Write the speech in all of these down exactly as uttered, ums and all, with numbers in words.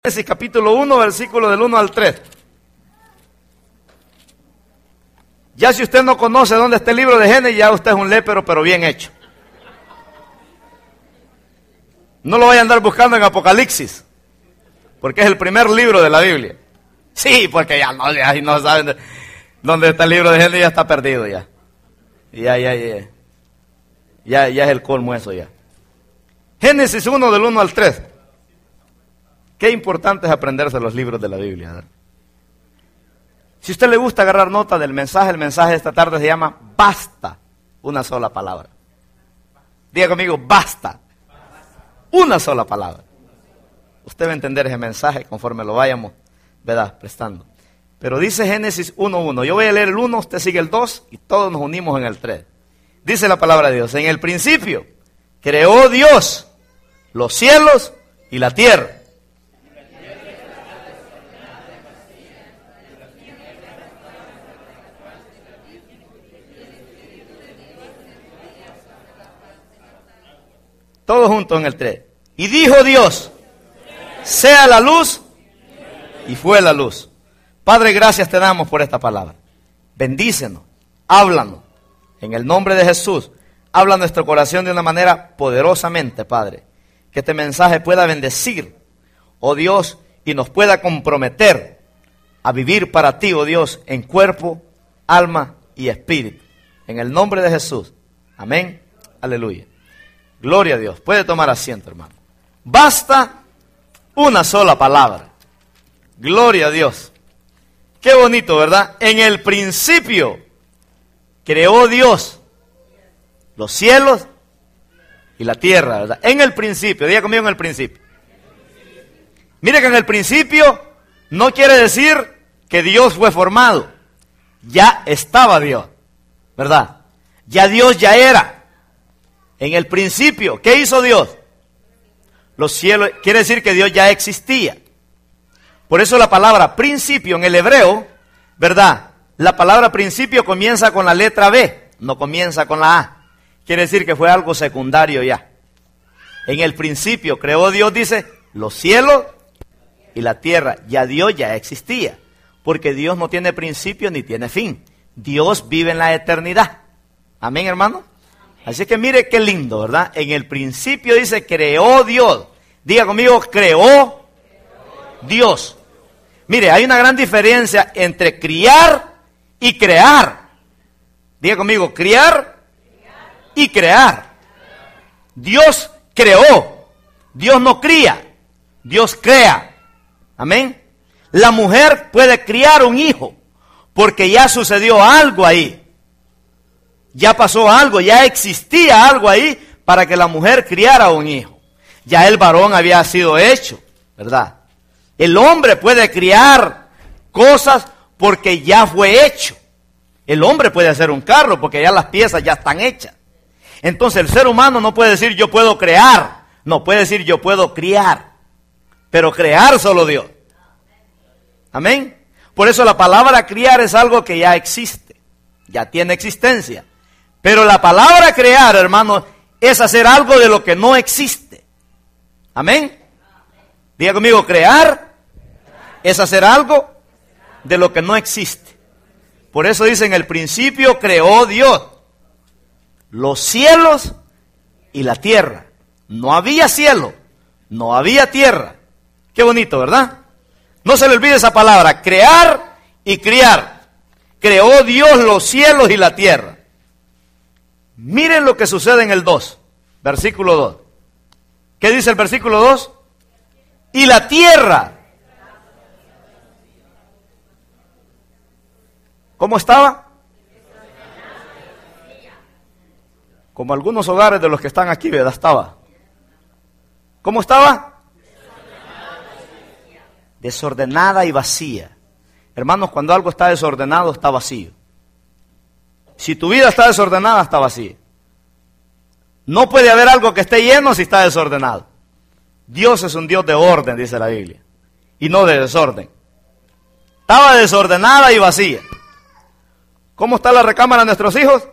Génesis capítulo uno, versículo del uno al tres. Ya si usted no conoce dónde está el libro de Génesis, ya usted es un lépero, pero bien hecho. No lo vaya a andar buscando en Apocalipsis, porque es el primer libro de la Biblia. Sí, porque ya no, ya no saben dónde está el libro de Génesis, ya está perdido ya. Ya, ya, ya. Ya, ya es el colmo eso ya. Génesis uno, del uno al tres. Qué importante es aprenderse los libros de la Biblia, ¿verdad? Si a usted le gusta agarrar nota del mensaje, el mensaje de esta tarde se llama basta, una sola palabra. Diga conmigo, basta, una sola palabra. Usted va a entender ese mensaje conforme lo vayamos, ¿verdad?, prestando. Pero dice Génesis uno uno, yo voy a leer el uno, usted sigue el dos y todos nos unimos en el tres. Dice la palabra de Dios, en el principio creó Dios los cielos y la tierra. Todos juntos en el tres. Y dijo Dios, sea la luz, y fue la luz. Padre, gracias te damos por esta palabra. Bendícenos, háblanos. En el nombre de Jesús, habla nuestro corazón de una manera poderosamente, Padre. Que este mensaje pueda bendecir, oh Dios, y nos pueda comprometer a vivir para ti, oh Dios, en cuerpo, alma y espíritu. En el nombre de Jesús. Amén. Aleluya. Gloria a Dios. Puede tomar asiento, hermano. Basta una sola palabra. Gloria a Dios. Qué bonito, ¿verdad? En el principio creó Dios los cielos y la tierra, ¿verdad? En el principio. Diga conmigo, en el principio. Mire que en el principio no quiere decir que Dios fue formado. Ya estaba Dios, ¿verdad? Ya Dios ya era. En el principio, ¿qué hizo Dios? Los cielos, quiere decir que Dios ya existía. Por eso la palabra principio en el hebreo, ¿verdad? La palabra principio comienza con la letra B, no comienza con la A. Quiere decir que fue algo secundario ya. En el principio creó Dios, dice, los cielos y la tierra. Ya Dios ya existía, porque Dios no tiene principio ni tiene fin. Dios vive en la eternidad. Amén, hermano. Así que mire qué lindo, ¿verdad? En el principio dice, creó Dios. Diga conmigo, creó Dios. Mire, hay una gran diferencia entre criar y crear. Diga conmigo, criar y crear. Dios creó. Dios no cría. Dios crea. Amén. La mujer puede criar un hijo porque ya sucedió algo ahí. Ya pasó algo, ya existía algo ahí para que la mujer criara un hijo. Ya el varón había sido hecho, ¿verdad? El hombre puede criar cosas porque ya fue hecho. El hombre puede hacer un carro porque ya las piezas ya están hechas. Entonces el ser humano no puede decir yo puedo crear, no puede decir yo puedo criar. Pero crear solo Dios. Amén. Por eso la palabra criar es algo que ya existe, ya tiene existencia. Pero la palabra crear, hermano, es hacer algo de lo que no existe. Amén. Diga conmigo, crear es hacer algo de lo que no existe. Por eso dice, en el principio creó Dios los cielos y la tierra. No había cielo, no había tierra. Qué bonito, ¿verdad? No se le olvide esa palabra, crear y criar. Creó Dios los cielos y la tierra. Miren lo que sucede en el dos, versículo dos. ¿Qué dice el versículo dos? Y la tierra, ¿cómo estaba? Como algunos hogares de los que están aquí, ¿verdad? Estaba. ¿Cómo estaba? Desordenada y vacía. Hermanos, cuando algo está desordenado, está vacío. Si tu vida está desordenada, está vacía. No puede haber algo que esté lleno si está desordenado. Dios es un Dios de orden, dice la Biblia, y no de desorden. Estaba desordenada y vacía. ¿Cómo está la recámara de nuestros hijos?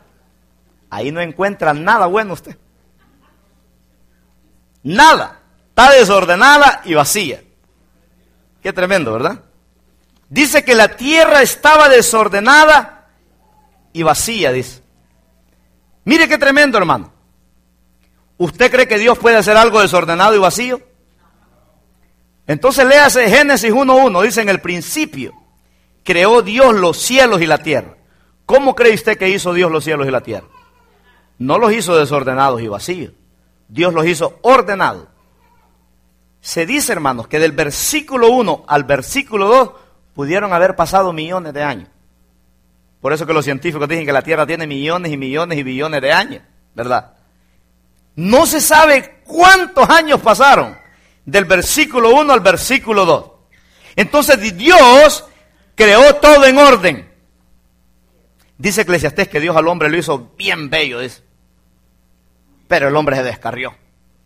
Ahí no encuentra nada bueno usted. Nada. está desordenada y vacía. Qué tremendo, ¿verdad? Dice que la tierra estaba desordenada y vacía, dice. Mire qué tremendo, hermano. ¿Usted cree que Dios puede hacer algo desordenado y vacío? Entonces léase Génesis uno uno, dice: en el principio creó Dios los cielos y la tierra. ¿Cómo cree usted que hizo Dios los cielos y la tierra? No los hizo desordenados y vacíos. Dios los hizo ordenados. Se dice, hermanos, que del versículo uno al versículo dos pudieron haber pasado millones de años. Por eso que los científicos dicen que la tierra tiene millones y millones y billones de años, ¿verdad? No se sabe cuántos años pasaron del versículo uno al versículo dos. Entonces Dios creó todo en orden. Dice Eclesiastés que Dios al hombre lo hizo bien bello, dice. Pero el hombre se descarrió.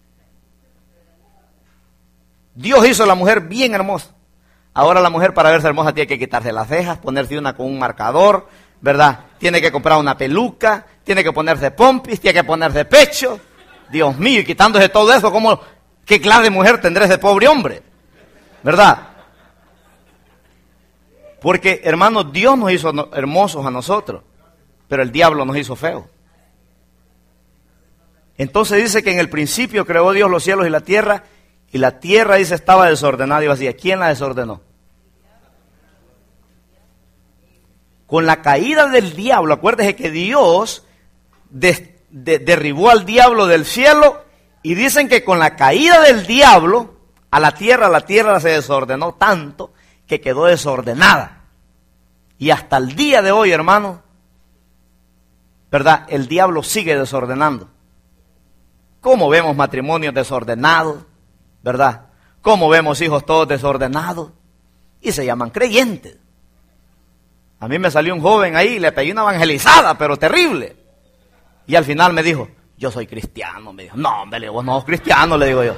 Dios hizo a la mujer bien hermosa. Ahora la mujer, para verse hermosa, tiene que quitarse las cejas, ponerse una con un marcador, ¿verdad? Tiene que comprar una peluca, tiene que ponerse pompis, tiene que ponerse pecho. Dios mío, y quitándose todo eso, ¿cómo, qué clase de mujer tendrá ese pobre hombre? ¿Verdad? Porque, hermanos, Dios nos hizo hermosos a nosotros, pero el diablo nos hizo feos. Entonces dice que en el principio creó Dios los cielos y la tierra, y la tierra, dice, estaba desordenada y vacía. ¿Quién la desordenó? Con la caída del diablo, acuérdese que Dios de, de, derribó al diablo del cielo, y dicen que con la caída del diablo a la tierra, la tierra se desordenó tanto que quedó desordenada. Y hasta el día de hoy, hermano, ¿verdad? El diablo sigue desordenando. ¿Cómo vemos matrimonios desordenados? ¿Verdad? ¿Cómo vemos hijos todos desordenados? Y se llaman creyentes. A mí me salió un joven ahí y le pedí una evangelizada, pero terrible. Y al final me dijo: yo soy cristiano. Me dijo: no, hombre, le digo, vos no sos cristiano, le digo yo.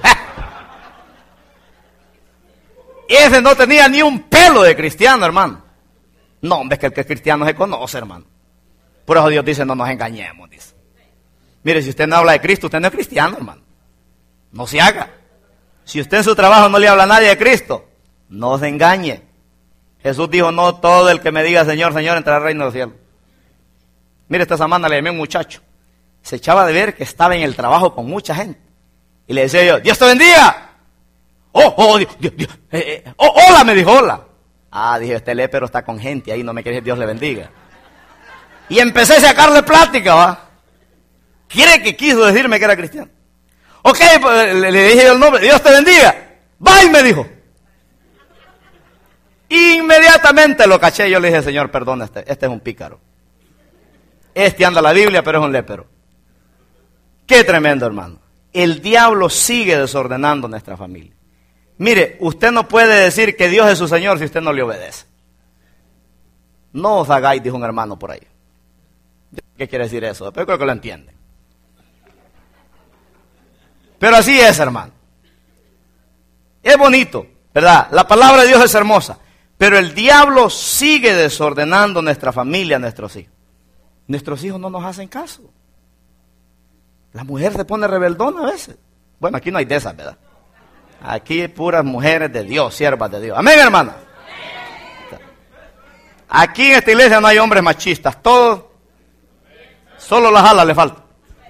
Ese no tenía ni un pelo de cristiano, hermano. No, hombre, es que el que es cristiano se conoce, hermano. Por eso Dios dice: no nos engañemos, dice. Mire, si usted no habla de Cristo, usted no es cristiano, hermano. No se haga. Si usted en su trabajo no le habla a nadie de Cristo, no se engañe. Jesús dijo: no todo el que me diga Señor, Señor entrará al reino de los cielos. Mire, esta semana le llamé a un muchacho. Se echaba de ver que estaba en el trabajo con mucha gente. Y le decía yo: Dios te bendiga. Oh, oh, Dios, Dios, Dios. Eh, eh, oh, hola, me dijo, hola. Ah, dije, este lépero está con gente ahí, no me quiere decir Dios le bendiga. Y empecé a sacarle plática, ¿va? ¿Quiere que quiso decirme que era cristiano? Ok, pues, le, le dije yo el nombre: Dios te bendiga. Bye, me dijo. Inmediatamente lo caché. Yo le dije: Señor, perdón, este, este es un pícaro. Este anda la Biblia, pero es un lépero. Qué tremendo, hermano. El diablo sigue desordenando nuestra familia. Mire, usted no puede decir que Dios es su Señor si usted no le obedece. No os hagáis, dijo un hermano por ahí. ¿Qué quiere decir eso? Pero creo que lo entienden. Pero así es, hermano. Es bonito, ¿verdad? La palabra de Dios es hermosa. Pero el diablo sigue desordenando nuestra familia, nuestros hijos. Nuestros hijos no nos hacen caso. La mujer se pone rebeldona a veces. Bueno, aquí no hay de esas, ¿verdad? Aquí hay puras mujeres de Dios, siervas de Dios. Amén, hermana. Aquí en esta iglesia no hay hombres machistas. Todos, solo las alas le faltan.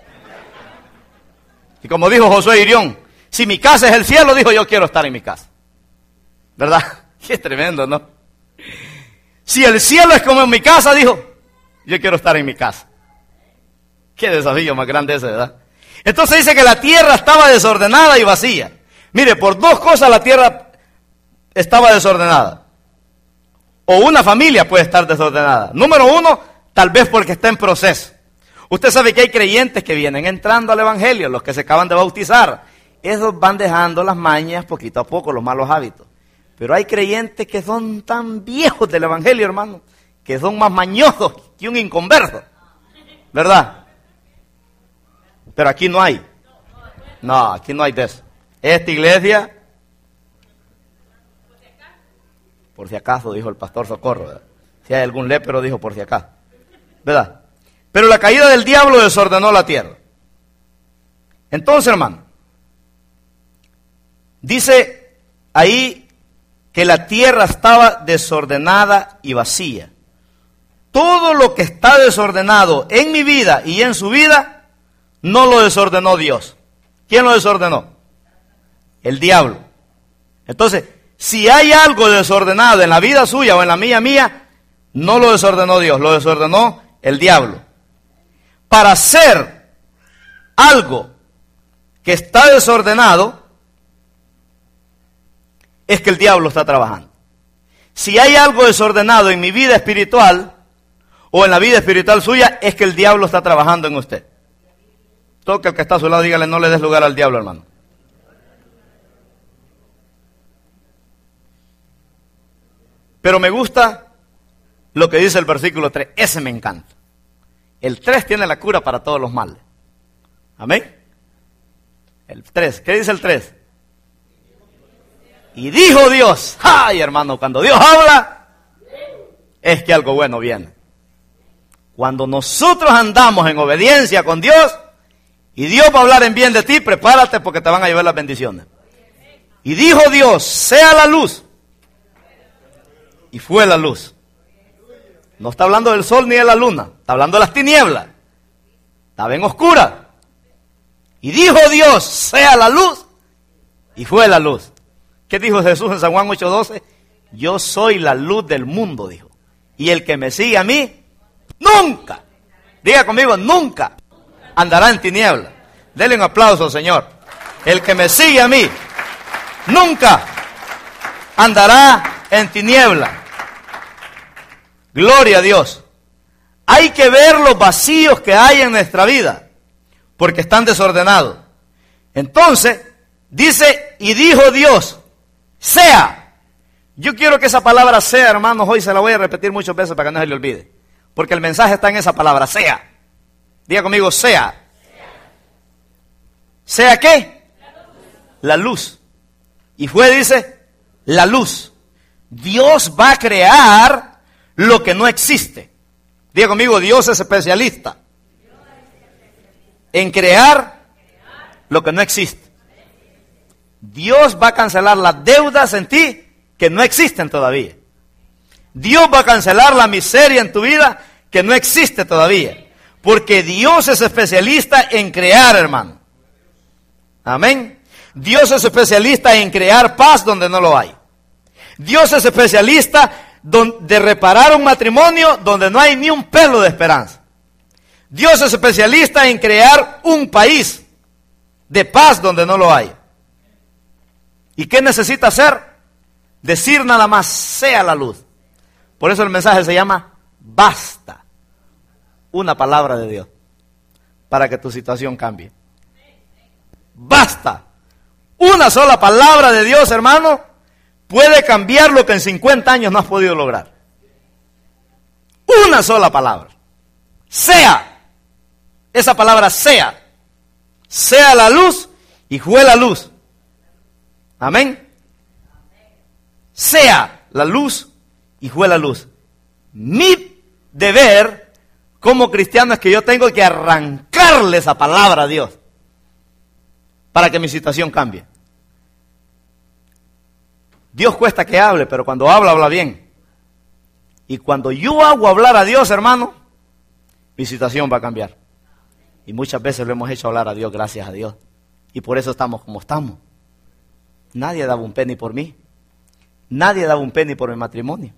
Y como dijo Josué Irión: si mi casa es el cielo, dijo, yo quiero estar en mi casa. ¿Verdad? Qué tremendo, ¿no? Si el cielo es como en mi casa, dijo, yo quiero estar en mi casa. Qué desafío más grande ese, ¿verdad? Entonces dice que la tierra estaba desordenada y vacía. Mire, por dos cosas la tierra estaba desordenada. O una familia puede estar desordenada. Número uno, tal vez porque está en proceso. Usted sabe que hay creyentes que vienen entrando al evangelio, los que se acaban de bautizar. Esos van dejando las mañas poquito a poco, los malos hábitos. Pero hay creyentes que son tan viejos del evangelio, hermano, que son más mañosos que un inconverso. ¿Verdad? Pero aquí no hay. No, aquí no hay de eso. Esta iglesia, por si acaso, dijo el pastor Socorro, ¿verdad? Si hay algún lépero, dijo por si acaso. ¿Verdad? Pero la caída del diablo desordenó la tierra. Entonces, hermano, Dice ahí que la tierra estaba desordenada y vacía. Todo lo que está desordenado en mi vida y en su vida, no lo desordenó Dios. ¿Quién lo desordenó? El diablo. Entonces, si hay algo desordenado en la vida suya o en la mía mía, no lo desordenó Dios, lo desordenó el diablo. Para hacer algo que está desordenado, es que el diablo está trabajando. Si hay algo desordenado en mi vida espiritual o en la vida espiritual suya, es que el diablo está trabajando en usted. Toque al que está a su lado, dígale, no le des lugar al diablo, hermano. Pero me gusta lo que dice el versículo tres, ese me encanta. El tres tiene la cura para todos los males. Amén. El tres, ¿qué dice el tres? Y dijo Dios, ay hermano, cuando Dios habla, es que algo bueno viene. Cuando nosotros andamos en obediencia con Dios, y Dios va a hablar en bien de ti, prepárate porque te van a llevar las bendiciones. Y dijo Dios, sea la luz. Y fue la luz. No está hablando del sol ni de la luna, está hablando de las tinieblas. Estaba en oscura. Y dijo Dios, sea la luz. Y fue la luz. ¿Qué dijo Jesús en San Juan ocho doce? Yo soy la luz del mundo, dijo. Y el que me sigue a mí, nunca, diga conmigo, nunca andará en tinieblas. Denle un aplauso, Señor. El que me sigue a mí, nunca andará en tinieblas. Gloria a Dios. Hay que ver los vacíos que hay en nuestra vida, porque están desordenados. Entonces, dice, y dijo Dios, sea. Yo quiero que esa palabra sea, hermanos, hoy se la voy a repetir muchas veces para que no se le olvide. Porque el mensaje está en esa palabra, sea. Diga conmigo, sea. ¿Sea qué? La luz. Y fue, dice, la luz. Dios va a crear lo que no existe. Diga conmigo, Dios es especialista en crear lo que no existe. Dios va a cancelar las deudas en ti que no existen todavía. Dios va a cancelar la miseria en tu vida que no existe todavía. Porque Dios es especialista en crear, hermano. Amén. Dios es especialista en crear paz donde no lo hay. Dios es especialista de reparar un matrimonio donde no hay ni un pelo de esperanza. Dios es especialista en crear un país de paz donde no lo hay. ¿Y qué necesita hacer? Decir nada más, sea la luz. Por eso el mensaje se llama, basta. Una palabra de Dios para que tu situación cambie. Basta. Una sola palabra de Dios, hermano, puede cambiar lo que en cincuenta años no has podido lograr. Una sola palabra. Sea. Esa palabra sea. Sea la luz y fue la luz. Amén. Sea la luz y fue la luz. Mi deber como cristiano es que yo tengo que arrancarle esa palabra a Dios para que mi situación cambie. Dios cuesta que hable, pero cuando habla, habla bien. Y cuando yo hago hablar a Dios, hermano, mi situación va a cambiar. Y muchas veces lo hemos hecho hablar a Dios, gracias a Dios. Y por eso estamos como estamos. Nadie daba un penny por mí. Nadie daba un penny por mi matrimonio.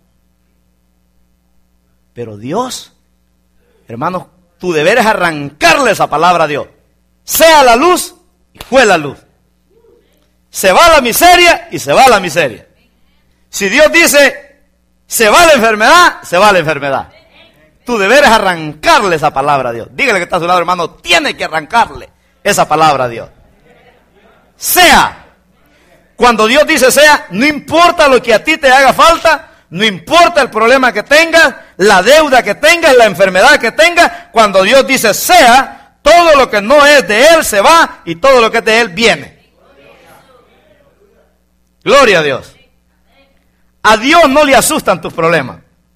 Pero Dios, hermanos, tu deber es arrancarle esa palabra a Dios. Sea la luz y fue la luz. Se va la miseria y se va la miseria. Si Dios dice, se va la enfermedad, se va la enfermedad. Tu deber es arrancarle esa palabra a Dios. Dígale que está a su lado, hermano, tiene que arrancarle esa palabra a Dios. Sea. Cuando Dios dice sea, no importa lo que a ti te haga falta, no importa el problema que tengas, la deuda que tengas, la enfermedad que tengas, cuando Dios dice sea, todo lo que no es de Él se va y todo lo que es de Él viene. Gloria a Dios. A Dios no le asustan tus problemas.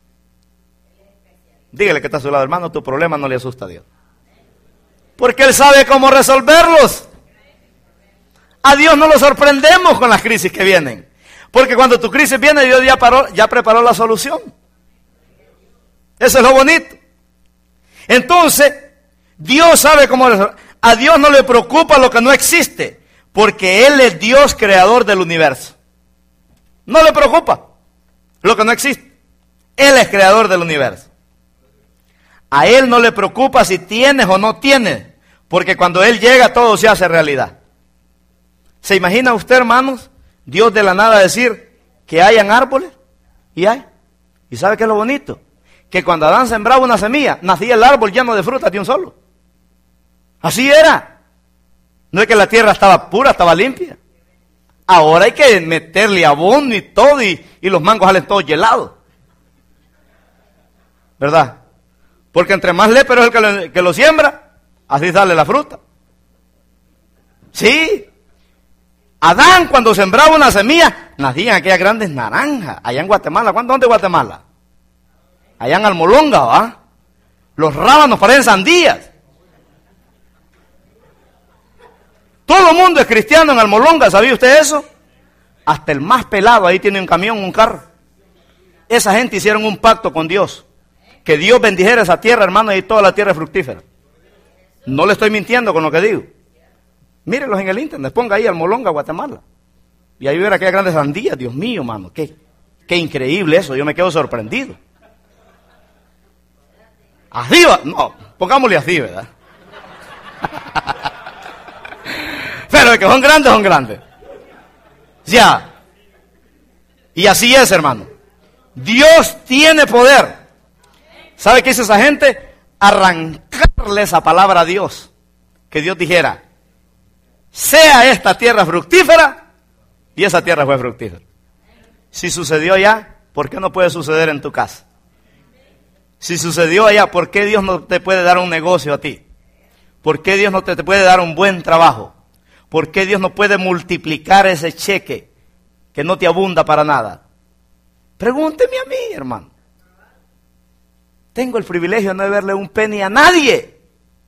Dígale que está a su lado, hermano, tu problema no le asusta a Dios. Porque Él sabe cómo resolverlos. A Dios no lo sorprendemos con las crisis que vienen. Porque cuando tu crisis viene, Dios ya, paró, ya preparó la solución. Eso es lo bonito. Entonces, Dios sabe cómo... A Dios no le preocupa lo que no existe, porque Él es Dios creador del universo. No le preocupa lo que no existe. Él es creador del universo. A Él no le preocupa si tienes o no tienes, porque cuando Él llega todo se hace realidad. ¿Se imagina usted, hermanos, Dios de la nada decir que hayan árboles? Y hay. ¿Y sabe qué es lo bonito? Que cuando Adán sembraba una semilla, nacía el árbol lleno de frutas de un solo. Así era. No es que la tierra estaba pura, estaba limpia. Ahora hay que meterle abono y todo, y, y los mangos salen todos helados. ¿Verdad? Porque entre más lépero es el que lo, que lo siembra, así sale la fruta. Sí. Adán, cuando sembraba una semilla, nacían aquellas grandes naranjas. Allá en Guatemala. ¿Cuánto? ¿Dónde es Guatemala? Allá en Almolonga, ¿va? Los rábanos parecen sandías. Todo el mundo es cristiano en Almolonga, ¿sabía usted eso? Hasta el más pelado ahí tiene un camión, un carro. Esa gente hicieron un pacto con Dios. Que Dios bendijera esa tierra, hermano, y toda la tierra es fructífera. No le estoy mintiendo con lo que digo. Mírenlos en el internet, ponga ahí Almolonga, Guatemala. Y ahí verá aquellas grandes sandías, Dios mío, hermano. Qué, qué increíble eso, yo me quedo sorprendido. Así va, no, pongámosle así, ¿verdad? Pero de que son grandes, son grandes. Ya. Y así es, hermano. Dios tiene poder. ¿Sabe qué hizo esa gente? Arrancarle esa palabra a Dios. Que Dios dijera, sea esta tierra fructífera, y esa tierra fue fructífera. Si sucedió allá, ¿por qué no puede suceder en tu casa? Si sucedió allá, ¿por qué Dios no te puede dar un negocio a ti? ¿Por qué Dios no te, te puede dar un buen trabajo? ¿Por qué Dios no puede multiplicar ese cheque que no te abunda para nada? Pregúnteme a mí, hermano. Tengo el privilegio de no deberle un penny a nadie.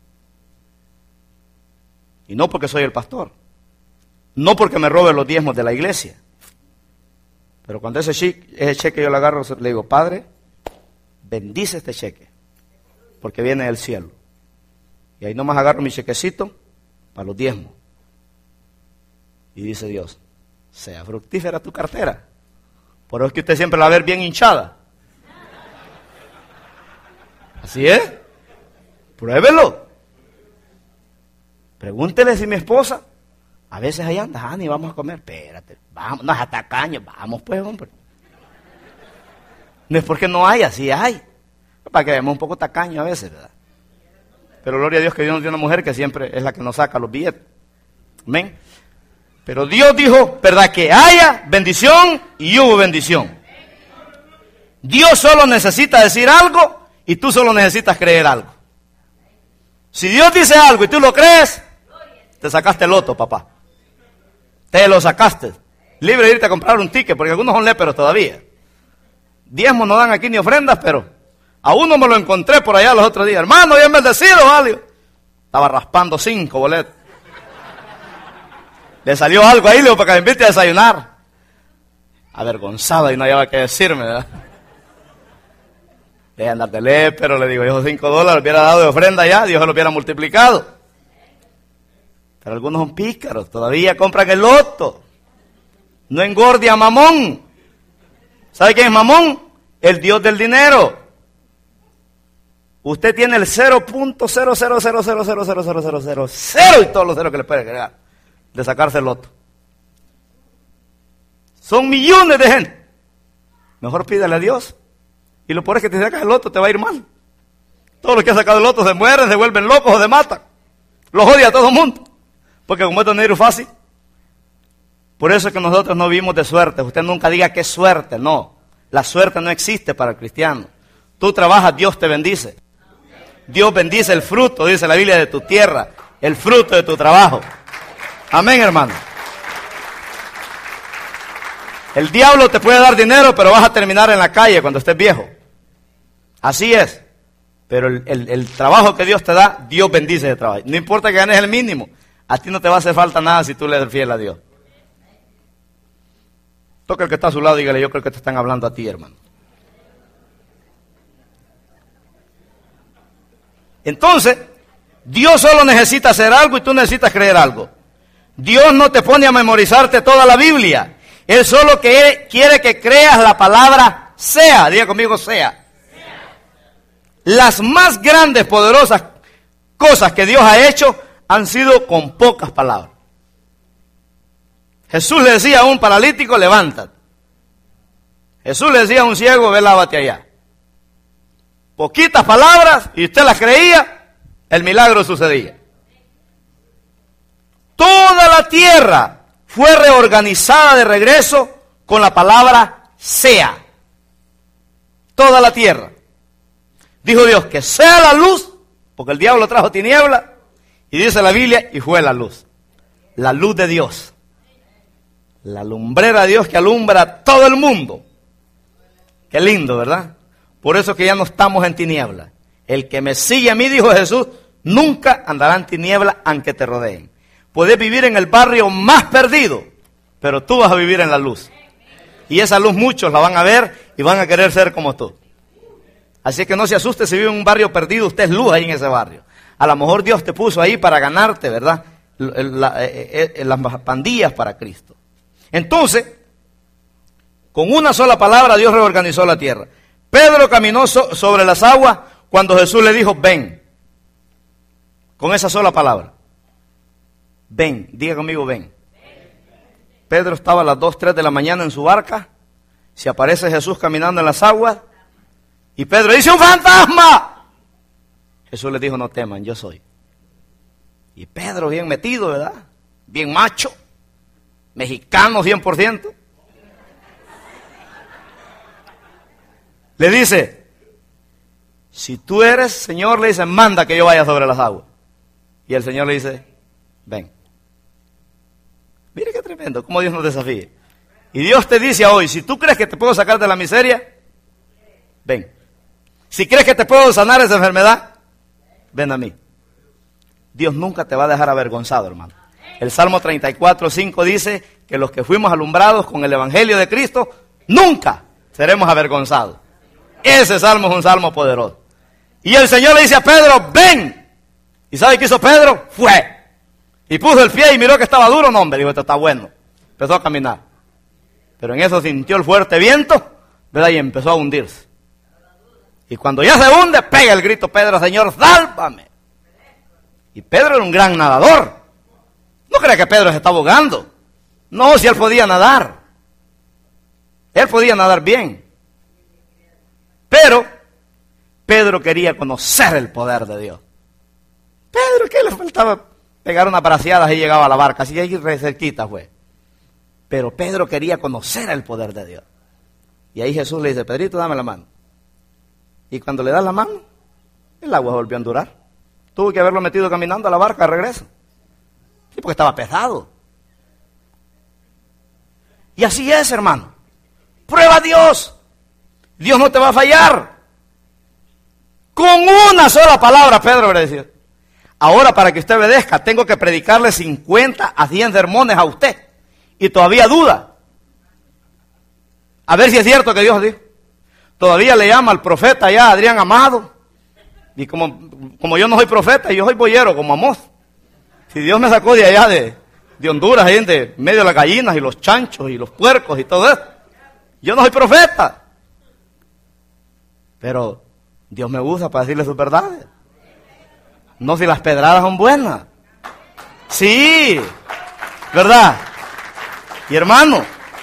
Y no porque soy el pastor. No porque me robe los diezmos de la iglesia. Pero cuando ese cheque, ese cheque yo lo agarro, le digo, Padre, bendice este cheque, porque viene del cielo. Y ahí nomás agarro mi chequecito para los diezmos. Y dice Dios, sea fructífera tu cartera. Por eso es que usted siempre la va a ver bien hinchada. Así es. Pruébelo. Pregúntele si mi esposa, a veces ahí anda, ah, ni vamos a comer. Espérate, vamos, no es a tacaño, vamos pues, hombre. No es porque no hay, así hay. Para que veamos un poco tacaño a veces, ¿verdad? Pero gloria a Dios que Dios nos dio una mujer que siempre es la que nos saca los billetes. Amén. Pero Dios dijo, ¿verdad? Que haya bendición y hubo bendición. Dios solo necesita decir algo y tú solo necesitas creer algo. Si Dios dice algo y tú lo crees, te sacaste el loto, papá. Te lo sacaste. Libre de irte a comprar un ticket, porque algunos son léperos todavía. Diezmos no dan aquí ni ofrendas, pero a uno me lo encontré por allá los otros días. Hermano, bien bendecido, ¿vale? Estaba raspando cinco boletos. Le salió algo ahí, le digo, para que me invite a desayunar. Avergonzada y no había que decirme, ¿verdad? Deja andar de lépero, le digo, esos cinco dólares hubiera dado de ofrenda ya, Dios se lo hubiera multiplicado. Pero algunos son pícaros, todavía compran el loto. No engorde a Mamón. ¿Sabe quién es Mamón? El Dios del dinero. Usted tiene el cero punto cero cero cero cero cero cero cero cero cero cero y todos los ceros que le puede agregar de sacarse el loto. Son millones de gente. Mejor pídele a Dios. Y lo peor es que te sacas el loto, te va a ir mal. Todos los que han sacado el loto se mueren, se vuelven locos o se matan. Los odia a todo el mundo. Porque como es dinero fácil. Por eso es que nosotros no vivimos de suerte. Usted nunca diga que es suerte. No. La suerte no existe para el cristiano. Tú trabajas, Dios te bendice. Dios bendice el fruto, dice la Biblia, de tu tierra. El fruto de tu trabajo. Amén, hermano. El diablo te puede dar dinero, pero vas a terminar en la calle cuando estés viejo. Así es. Pero el, el, el trabajo que Dios te da, Dios bendice ese trabajo. No importa que ganes el mínimo. A ti no te va a hacer falta nada si tú le eres fiel a Dios. Toca el que está a su lado y dígale, yo creo que te están hablando a ti, hermano. Entonces, Dios solo necesita hacer algo y tú necesitas creer algo. Dios no te pone a memorizarte toda la Biblia. Él solo que quiere que creas la palabra sea. Diga conmigo, sea. Las más grandes, poderosas cosas que Dios ha hecho han sido con pocas palabras. Jesús le decía a un paralítico, levántate. Jesús le decía a un ciego, ve, lávate allá. Poquitas palabras, y usted las creía, el milagro sucedía. Toda la tierra fue reorganizada de regreso con la palabra sea. Toda la tierra. Dijo Dios que sea la luz, porque el diablo trajo tiniebla, y dice la Biblia, y fue la luz. La luz de Dios. La lumbrera de Dios que alumbra a todo el mundo. Qué lindo, ¿verdad? Por eso que ya no estamos en tiniebla. El que me sigue a mí, dijo Jesús, nunca andará en tiniebla aunque te rodeen. Puedes vivir en el barrio más perdido, pero tú vas a vivir en la luz. Y esa luz muchos la van a ver y van a querer ser como tú. Así que no se asuste si vive en un barrio perdido, usted es luz ahí en ese barrio. A lo mejor Dios te puso ahí para ganarte, ¿verdad? La, la, las pandillas para Cristo. Entonces, con una sola palabra Dios reorganizó la tierra. Pedro caminó so, sobre las aguas cuando Jesús le dijo, ven. Con esa sola palabra. Ven, diga conmigo, ven. Pedro estaba a las dos, tres de la mañana en su barca. Se aparece Jesús caminando en las aguas. Y Pedro dice, ¡un fantasma! Jesús le dijo, no teman, yo soy. Y Pedro bien metido, ¿verdad? Bien macho. Mexicano cien por ciento. Le dice, si tú eres, Señor, le dice, manda que yo vaya sobre las aguas. Y el Señor le dice, ven. Mire qué tremendo, cómo Dios nos desafía. Y Dios te dice hoy, si tú crees que te puedo sacar de la miseria, ven. Si crees que te puedo sanar esa enfermedad, ven a mí. Dios nunca te va a dejar avergonzado, hermano. El Salmo treinta y cuatro, cinco dice que los que fuimos alumbrados con el Evangelio de Cristo, nunca seremos avergonzados. Ese salmo es un salmo poderoso. Y el Señor le dice a Pedro, ven. ¿Y sabe qué hizo Pedro? Fue. Y puso el pie y miró que estaba duro. No, hombre, dijo, esto está bueno. Empezó a caminar. Pero en eso sintió el fuerte viento, ¿verdad? Y empezó a hundirse. Y cuando ya se hunde, pega el grito Pedro, Señor, sálvame. Y Pedro era un gran nadador. No crea que Pedro se está ahogando. No, si él podía nadar. Él podía nadar bien. Pero Pedro quería conocer el poder de Dios. Pedro, ¿qué le faltaba? Pegar unas braceadas y llegaba a la barca. Así ahí re cerquita fue. Pero Pedro quería conocer el poder de Dios. Y ahí Jesús le dice, Pedrito, dame la mano. Y cuando le da la mano, el agua volvió a endurar. Tuvo que haberlo metido caminando a la barca de regreso. Sí, porque estaba pesado. Y así es, hermano. Prueba a Dios. Dios no te va a fallar. Con una sola palabra, Pedro le decía. Ahora, para que usted obedezca, tengo que predicarle cincuenta a cien sermones a usted. Y todavía duda. A ver si es cierto que Dios dijo. Todavía le llama al profeta allá, Adrián Amado. Y como, como yo no soy profeta, yo soy boyero, como Amós. Si Dios me sacó de allá, de, de Honduras, ahí de medio de las gallinas y los chanchos y los puercos y todo eso. Yo no soy profeta. Pero Dios me usa para decirle sus verdades. No si las pedradas son buenas. Sí, ¿verdad? Y hermano,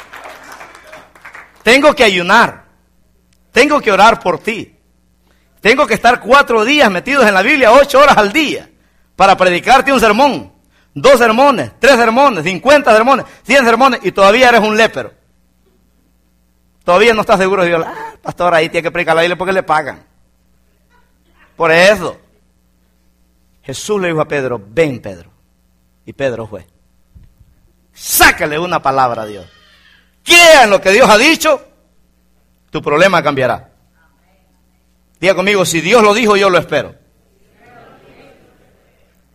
tengo que ayunar. Tengo que orar por ti. Tengo que estar cuatro días metidos en la Biblia, ocho horas al día, para predicarte un sermón, dos sermones, tres sermones, cincuenta sermones, cien sermones, y todavía eres un lépero. Todavía no estás seguro de Dios. Ah, pastor, ahí tiene que predicar la Biblia porque le pagan. Por eso. Jesús le dijo a Pedro, ven Pedro. Y Pedro fue. Sácale una palabra a Dios. Crea en lo que Dios ha dicho, tu problema cambiará. Diga conmigo, si Dios lo dijo, yo lo espero.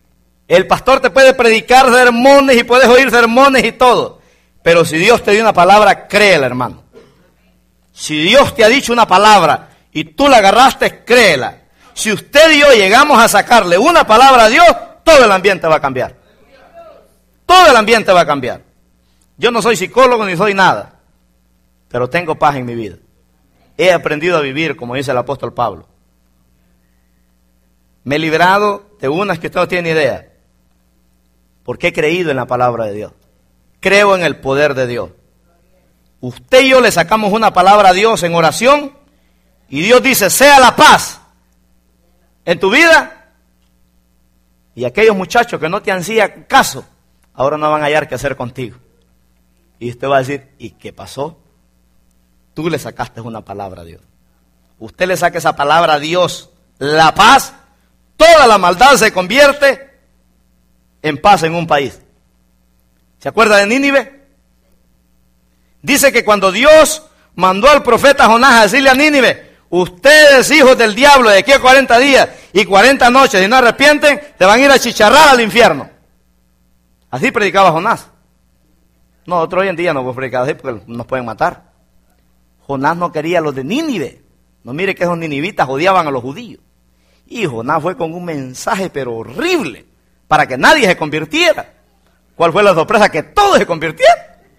El pastor te puede predicar sermones y puedes oír sermones y todo. Pero si Dios te dio una palabra, créela, hermano. Si Dios te ha dicho una palabra y tú la agarraste, créela. Si usted y yo llegamos a sacarle una palabra a Dios, todo el ambiente va a cambiar. Todo el ambiente va a cambiar. Yo no soy psicólogo ni soy nada, pero tengo paz en mi vida. He aprendido a vivir, como dice el apóstol Pablo. Me he librado de unas que usted no tiene idea, porque he creído en la palabra de Dios. Creo en el poder de Dios. Usted y yo le sacamos una palabra a Dios en oración, y Dios dice, sea la paz en tu vida. Y aquellos muchachos que no te hacían caso, ahora no van a hallar qué hacer contigo. Y usted va a decir, ¿y qué pasó? Tú le sacaste una palabra a Dios. Usted le saca esa palabra a Dios, la paz, toda la maldad se convierte en paz en un país. ¿Se acuerda de Nínive? Dice que cuando Dios mandó al profeta Jonás a decirle a Nínive, ustedes hijos del diablo, de aquí a cuarenta días y cuarenta noches, si no arrepienten, te van a ir a chicharrar al infierno. Así predicaba Jonás. Nosotros hoy en día no podemos predicar así porque nos pueden matar. Jonás no quería a los de Nínive. No mire que esos ninivitas odiaban a los judíos. Y Jonás fue con un mensaje pero horrible para que nadie se convirtiera. ¿Cuál fue la sorpresa? Que todos se convirtieron.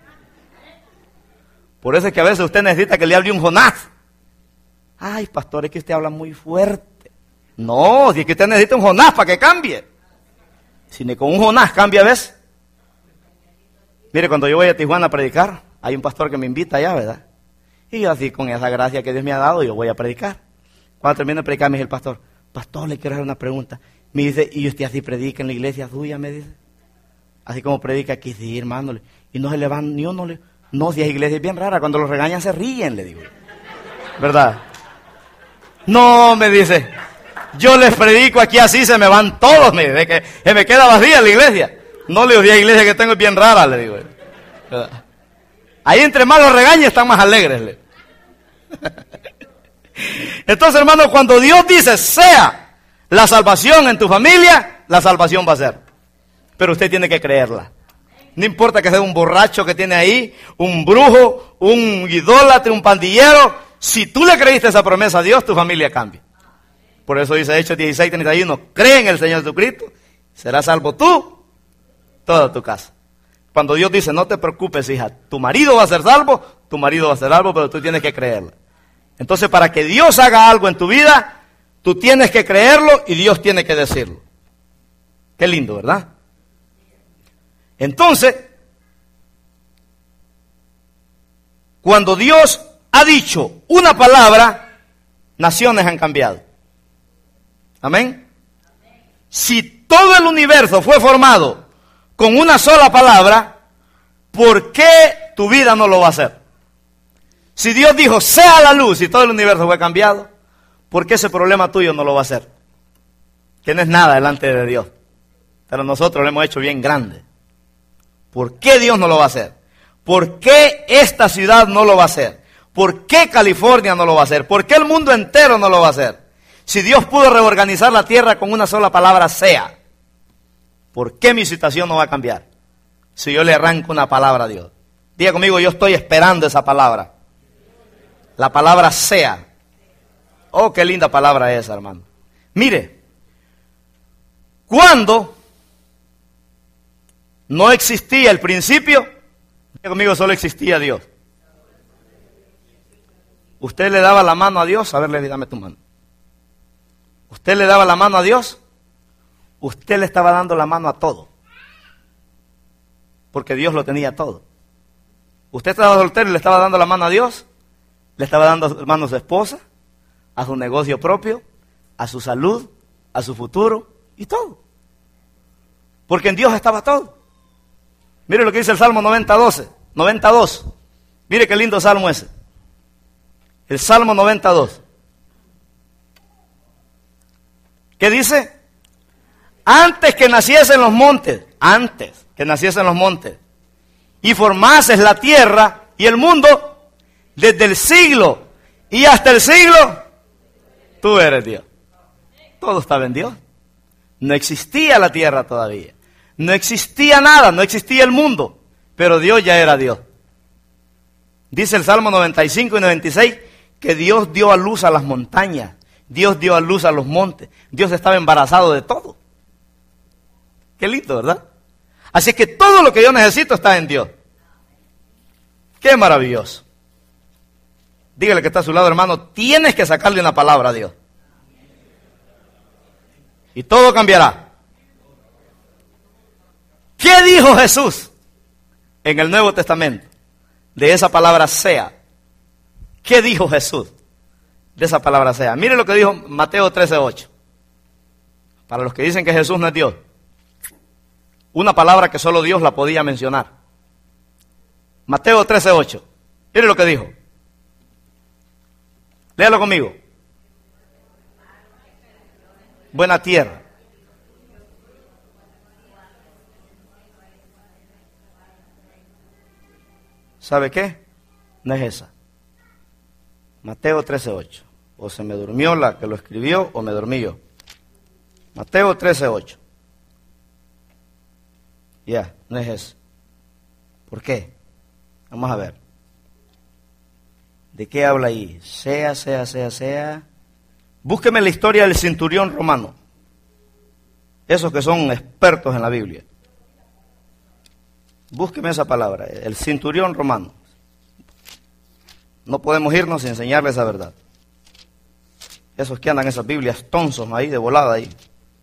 Por eso es que a veces usted necesita que le hable un Jonás. Ay, pastor, es que usted habla muy fuerte. No, si es que usted necesita un Jonás para que cambie. Si ni con un Jonás cambia, ¿ves? Mire, cuando yo voy a Tijuana a predicar, hay un pastor que me invita allá, ¿verdad? Y yo así, con esa gracia que Dios me ha dado, yo voy a predicar. Cuando termino de predicar, me dice el pastor, pastor, le quiero hacer una pregunta. Me dice, ¿y usted así predica en la iglesia suya? Me dice. Así como predica aquí, sí, hermano. Y no se le van ni uno. Le... No, si es iglesia es bien rara, cuando los regañan se ríen, le digo. ¿Verdad? No, me dice, yo les predico aquí así, se me van todos, me dice, que se me queda vacía la iglesia. No le digo, la iglesia que tengo es bien rara, le digo. ¿Verdad? Ahí entre más los regañes están más alegres. Le. Entonces, hermano, cuando Dios dice, sea la salvación en tu familia, la salvación va a ser. Pero usted tiene que creerla. No importa que sea un borracho que tiene ahí, un brujo, un idólatra, un pandillero. Si tú le creíste esa promesa a Dios, tu familia cambia. Por eso dice Hechos dieciséis treinta y uno, cree en el Señor Jesucristo, serás salvo tú, toda tu casa. Cuando Dios dice, no te preocupes, hija, tu marido va a ser salvo, tu marido va a ser salvo, pero tú tienes que creerla. Entonces, para que Dios haga algo en tu vida, tú tienes que creerlo y Dios tiene que decirlo. Qué lindo, ¿verdad? Entonces, cuando Dios ha dicho una palabra, naciones han cambiado. Amén. Si todo el universo fue formado con una sola palabra, ¿por qué tu vida no lo va a hacer? Si Dios dijo, sea la luz, y todo el universo fue cambiado, ¿por qué ese problema tuyo no lo va a hacer? Que no es nada delante de Dios, pero nosotros lo hemos hecho bien grande. ¿Por qué Dios no lo va a hacer? ¿Por qué esta ciudad no lo va a hacer? ¿Por qué California no lo va a hacer? ¿Por qué el mundo entero no lo va a hacer? Si Dios pudo reorganizar la tierra con una sola palabra, sea. ¿Por qué mi situación no va a cambiar? Si yo le arranco una palabra a Dios. Diga conmigo, yo estoy esperando esa palabra. La palabra sea. Oh, qué linda palabra esa, hermano. Mire, cuando no existía el principio, diga conmigo, solo existía Dios. Usted le daba la mano a Dios, a ver, Levi, dame tu mano. Usted le daba la mano a Dios, usted le estaba dando la mano a todo. Porque Dios lo tenía todo. Usted estaba soltero y le estaba dando la mano a Dios, le estaba dando la mano a su esposa, a su negocio propio, a su salud, a su futuro y todo. Porque en Dios estaba todo. Mire lo que dice el Salmo noventa, doce, noventa y dos. Mire qué lindo salmo ese. El Salmo noventa y dos. ¿Qué dice? Antes que naciesen los montes, antes que naciesen los montes, y formases la tierra y el mundo, desde el siglo y hasta el siglo, tú eres Dios. Todo estaba en Dios. No existía la tierra todavía. No existía nada, no existía el mundo. Pero Dios ya era Dios. Dice el Salmo noventa y cinco y noventa y seis que Dios dio a luz a las montañas. Dios dio a luz a los montes. Dios estaba embarazado de todo. Qué lindo, ¿verdad? Así que todo lo que yo necesito está en Dios. Qué maravilloso. Dígale que está a su lado, hermano, tienes que sacarle una palabra a Dios. Y todo cambiará. ¿Qué dijo Jesús en el Nuevo Testamento de esa palabra sea? ¿Qué dijo Jesús de esa palabra sea? Mire lo que dijo Mateo trece ocho. Para los que dicen que Jesús no es Dios. Una palabra que solo Dios la podía mencionar. Mateo trece ocho. Mire lo que dijo. Léalo conmigo. Buena tierra. ¿Sabe qué? No es esa. Mateo trece ocho. O se me durmió la que lo escribió o me dormí yo. Mateo trece ocho. Ya, yeah, no es eso. ¿Por qué? Vamos a ver. ¿De qué habla ahí? Sea, sea, sea, sea. Búsqueme la historia del centurión romano. Esos que son expertos en la Biblia. Búsqueme esa palabra, el centurión romano. No podemos irnos sin enseñarles esa verdad. Esos que andan en esas Biblias tonsos ahí, de volada ahí.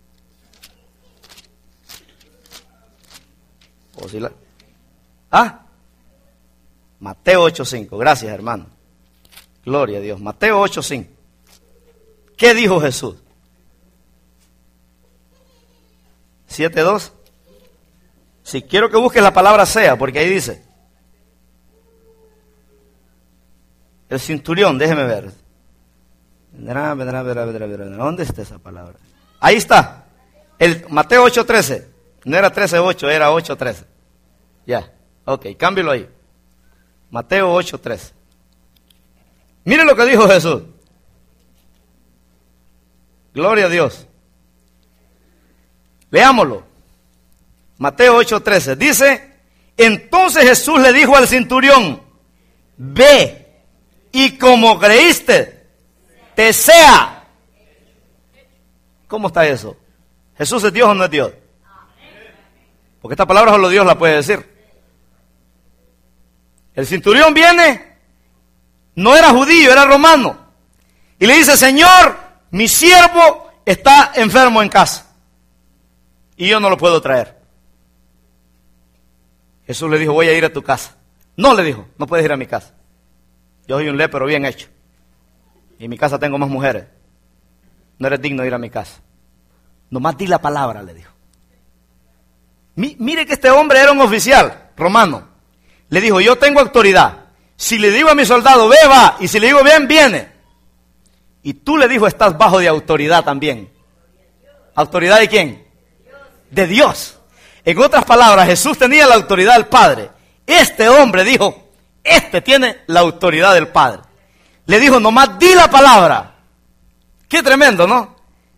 O si la... Ah, Mateo ocho cinco, gracias hermano. Gloria a Dios. Mateo ocho cinco. ¿Qué dijo Jesús? siete dos. Si quiero que busques la palabra sea, porque ahí dice. El centurión, déjeme ver. Vendrá, vendrá, vendrá, vendrá, vendrá. ¿Dónde está esa palabra? Ahí está. El Mateo ocho trece. No era trece ocho, era ocho trece. Ya, ok, cámbialo ahí. Mateo ocho trece. Mire lo que dijo Jesús. Gloria a Dios. Leámoslo. Mateo ocho trece. Dice, entonces Jesús le dijo al centurión, ve y como creíste, te sea. ¿Cómo está eso? ¿Jesús es Dios o no es Dios? Porque esta palabra solo Dios la puede decir. El centurión viene, no era judío, era romano. Y le dice, Señor, mi siervo está enfermo en casa. Y yo no lo puedo traer. Jesús le dijo, voy a ir a tu casa. No, le dijo, no puedes ir a mi casa. Yo soy un lépero bien hecho. Y en mi casa tengo más mujeres. No eres digno de ir a mi casa. Nomás di la palabra, le dijo. Mi, mire que este hombre era un oficial romano. Le dijo, yo tengo autoridad. Si le digo a mi soldado, ve, va. Y si le digo, bien, viene. Y tú le dijo, estás bajo de autoridad también. ¿Autoridad de quién? De Dios. En otras palabras, Jesús tenía la autoridad del Padre. Este hombre dijo, este tiene la autoridad del Padre. Le dijo, nomás di la palabra. Qué tremendo, ¿no?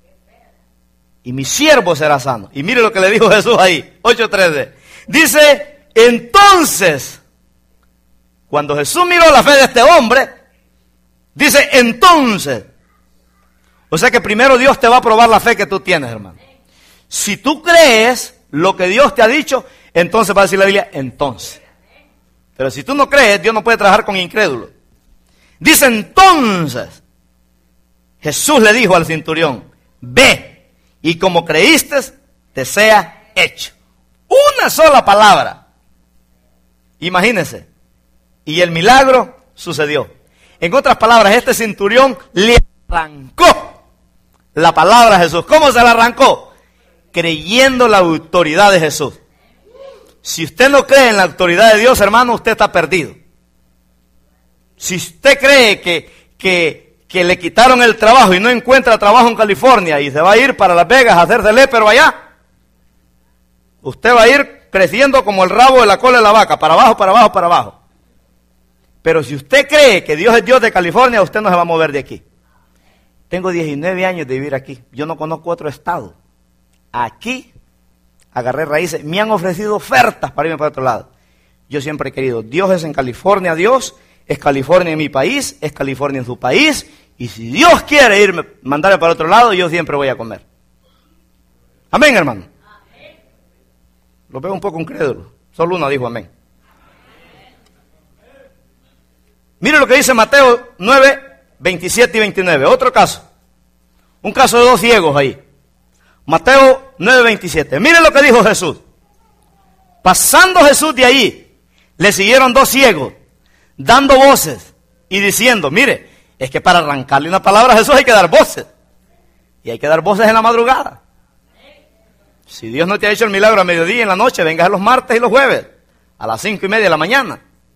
Y mi siervo será sano. Y mire lo que le dijo Jesús ahí, ocho trece. Dice, entonces, cuando Jesús miró la fe de este hombre, dice, entonces. O sea que primero Dios te va a probar la fe que tú tienes, hermano. Si tú crees lo que Dios te ha dicho, entonces va a decir la Biblia, entonces. Pero si tú no crees, Dios no puede trabajar con incrédulos. Dice entonces, Jesús le dijo al centurión, ve, y como creíste, te sea hecho. Una sola palabra. Imagínense. Y el milagro sucedió. En otras palabras, este centurión le arrancó la palabra a Jesús. ¿Cómo se la arrancó? Creyendo la autoridad de Jesús. Si usted no cree en la autoridad de Dios, hermano, usted está perdido. Si usted cree que, que, que le quitaron el trabajo y no encuentra trabajo en California y se va a ir para Las Vegas a hacerse lépero allá, usted va a ir creciendo como el rabo de la cola de la vaca, para abajo, para abajo, para abajo. Pero si usted cree que Dios es Dios de California, usted no se va a mover de aquí. Tengo diecinueve años de vivir aquí. Yo no conozco otro estado. aquí agarré raíces. Me han ofrecido ofertas para irme para otro lado. Yo siempre he querido, Dios es en California, Dios es California en mi país, es California en su país. Y si Dios quiere irme, mandarme para otro lado, yo siempre voy a comer. Amén, hermano. Lo veo un poco incrédulo. Solo uno dijo amén. Mire lo que dice Mateo nueve, veintisiete y veintinueve. Otro caso. Un caso de dos ciegos ahí. Mateo nueve, veintisiete. Mire lo que dijo Jesús. Pasando Jesús de ahí, le siguieron dos ciegos, dando voces y diciendo, mire, es que para arrancarle una palabra a Jesús hay que dar voces. Y hay que dar voces en la madrugada. Si Dios no te ha hecho el milagro a mediodía y en la noche, vengas los martes y los jueves, a las cinco y media de la mañana.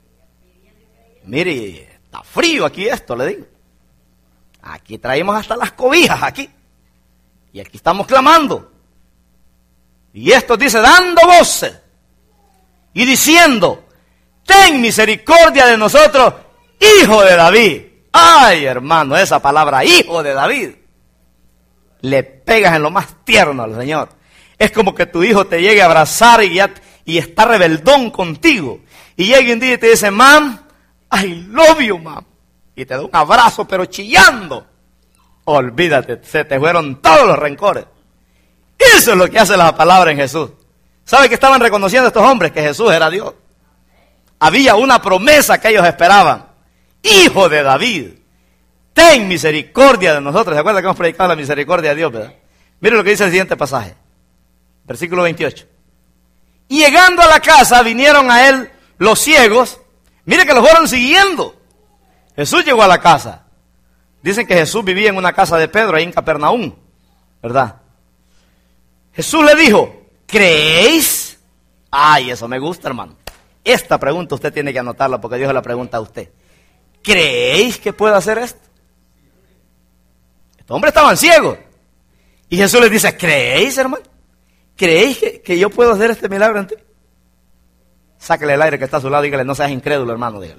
Mire, está frío aquí esto, le digo. Aquí traemos hasta las cobijas, aquí. Y aquí estamos clamando. Y esto dice, dando voces. Y diciendo, ten misericordia de nosotros, hijo de David. Ay, hermano, esa palabra, hijo de David, le pegas en lo más tierno al Señor. Es como que tu hijo te llegue a abrazar y, ya, y está rebeldón contigo. Y llega un día y te dice, mam, I love you, mam. Y te da un abrazo, pero chillando. Olvídate, se te fueron todos los rencores. Eso es lo que hace la palabra en Jesús. ¿Sabe qué estaban reconociendo estos hombres? Que Jesús era Dios. Había una promesa que ellos esperaban. Hijo de David, ten misericordia de nosotros. ¿Se acuerdan que hemos predicado la misericordia de Dios, verdad? Mire lo que dice el siguiente pasaje. Versículo veintiocho. Y llegando a la casa, vinieron a él los ciegos. Mire que los fueron siguiendo. Jesús llegó a la casa. Dicen que Jesús vivía en una casa de Pedro, ahí en Capernaum, ¿verdad? Jesús le dijo, ¿creéis? Ay, eso me gusta, hermano. Esta pregunta usted tiene que anotarla porque Dios la pregunta a usted. ¿Creéis que puede hacer esto? Estos hombres estaban ciegos. Y Jesús les dice, ¿creéis, hermano? ¿Creéis que, que yo puedo hacer este milagro en ti? Sáquele el aire que está a su lado y dígale, no seas incrédulo, hermano, dígale.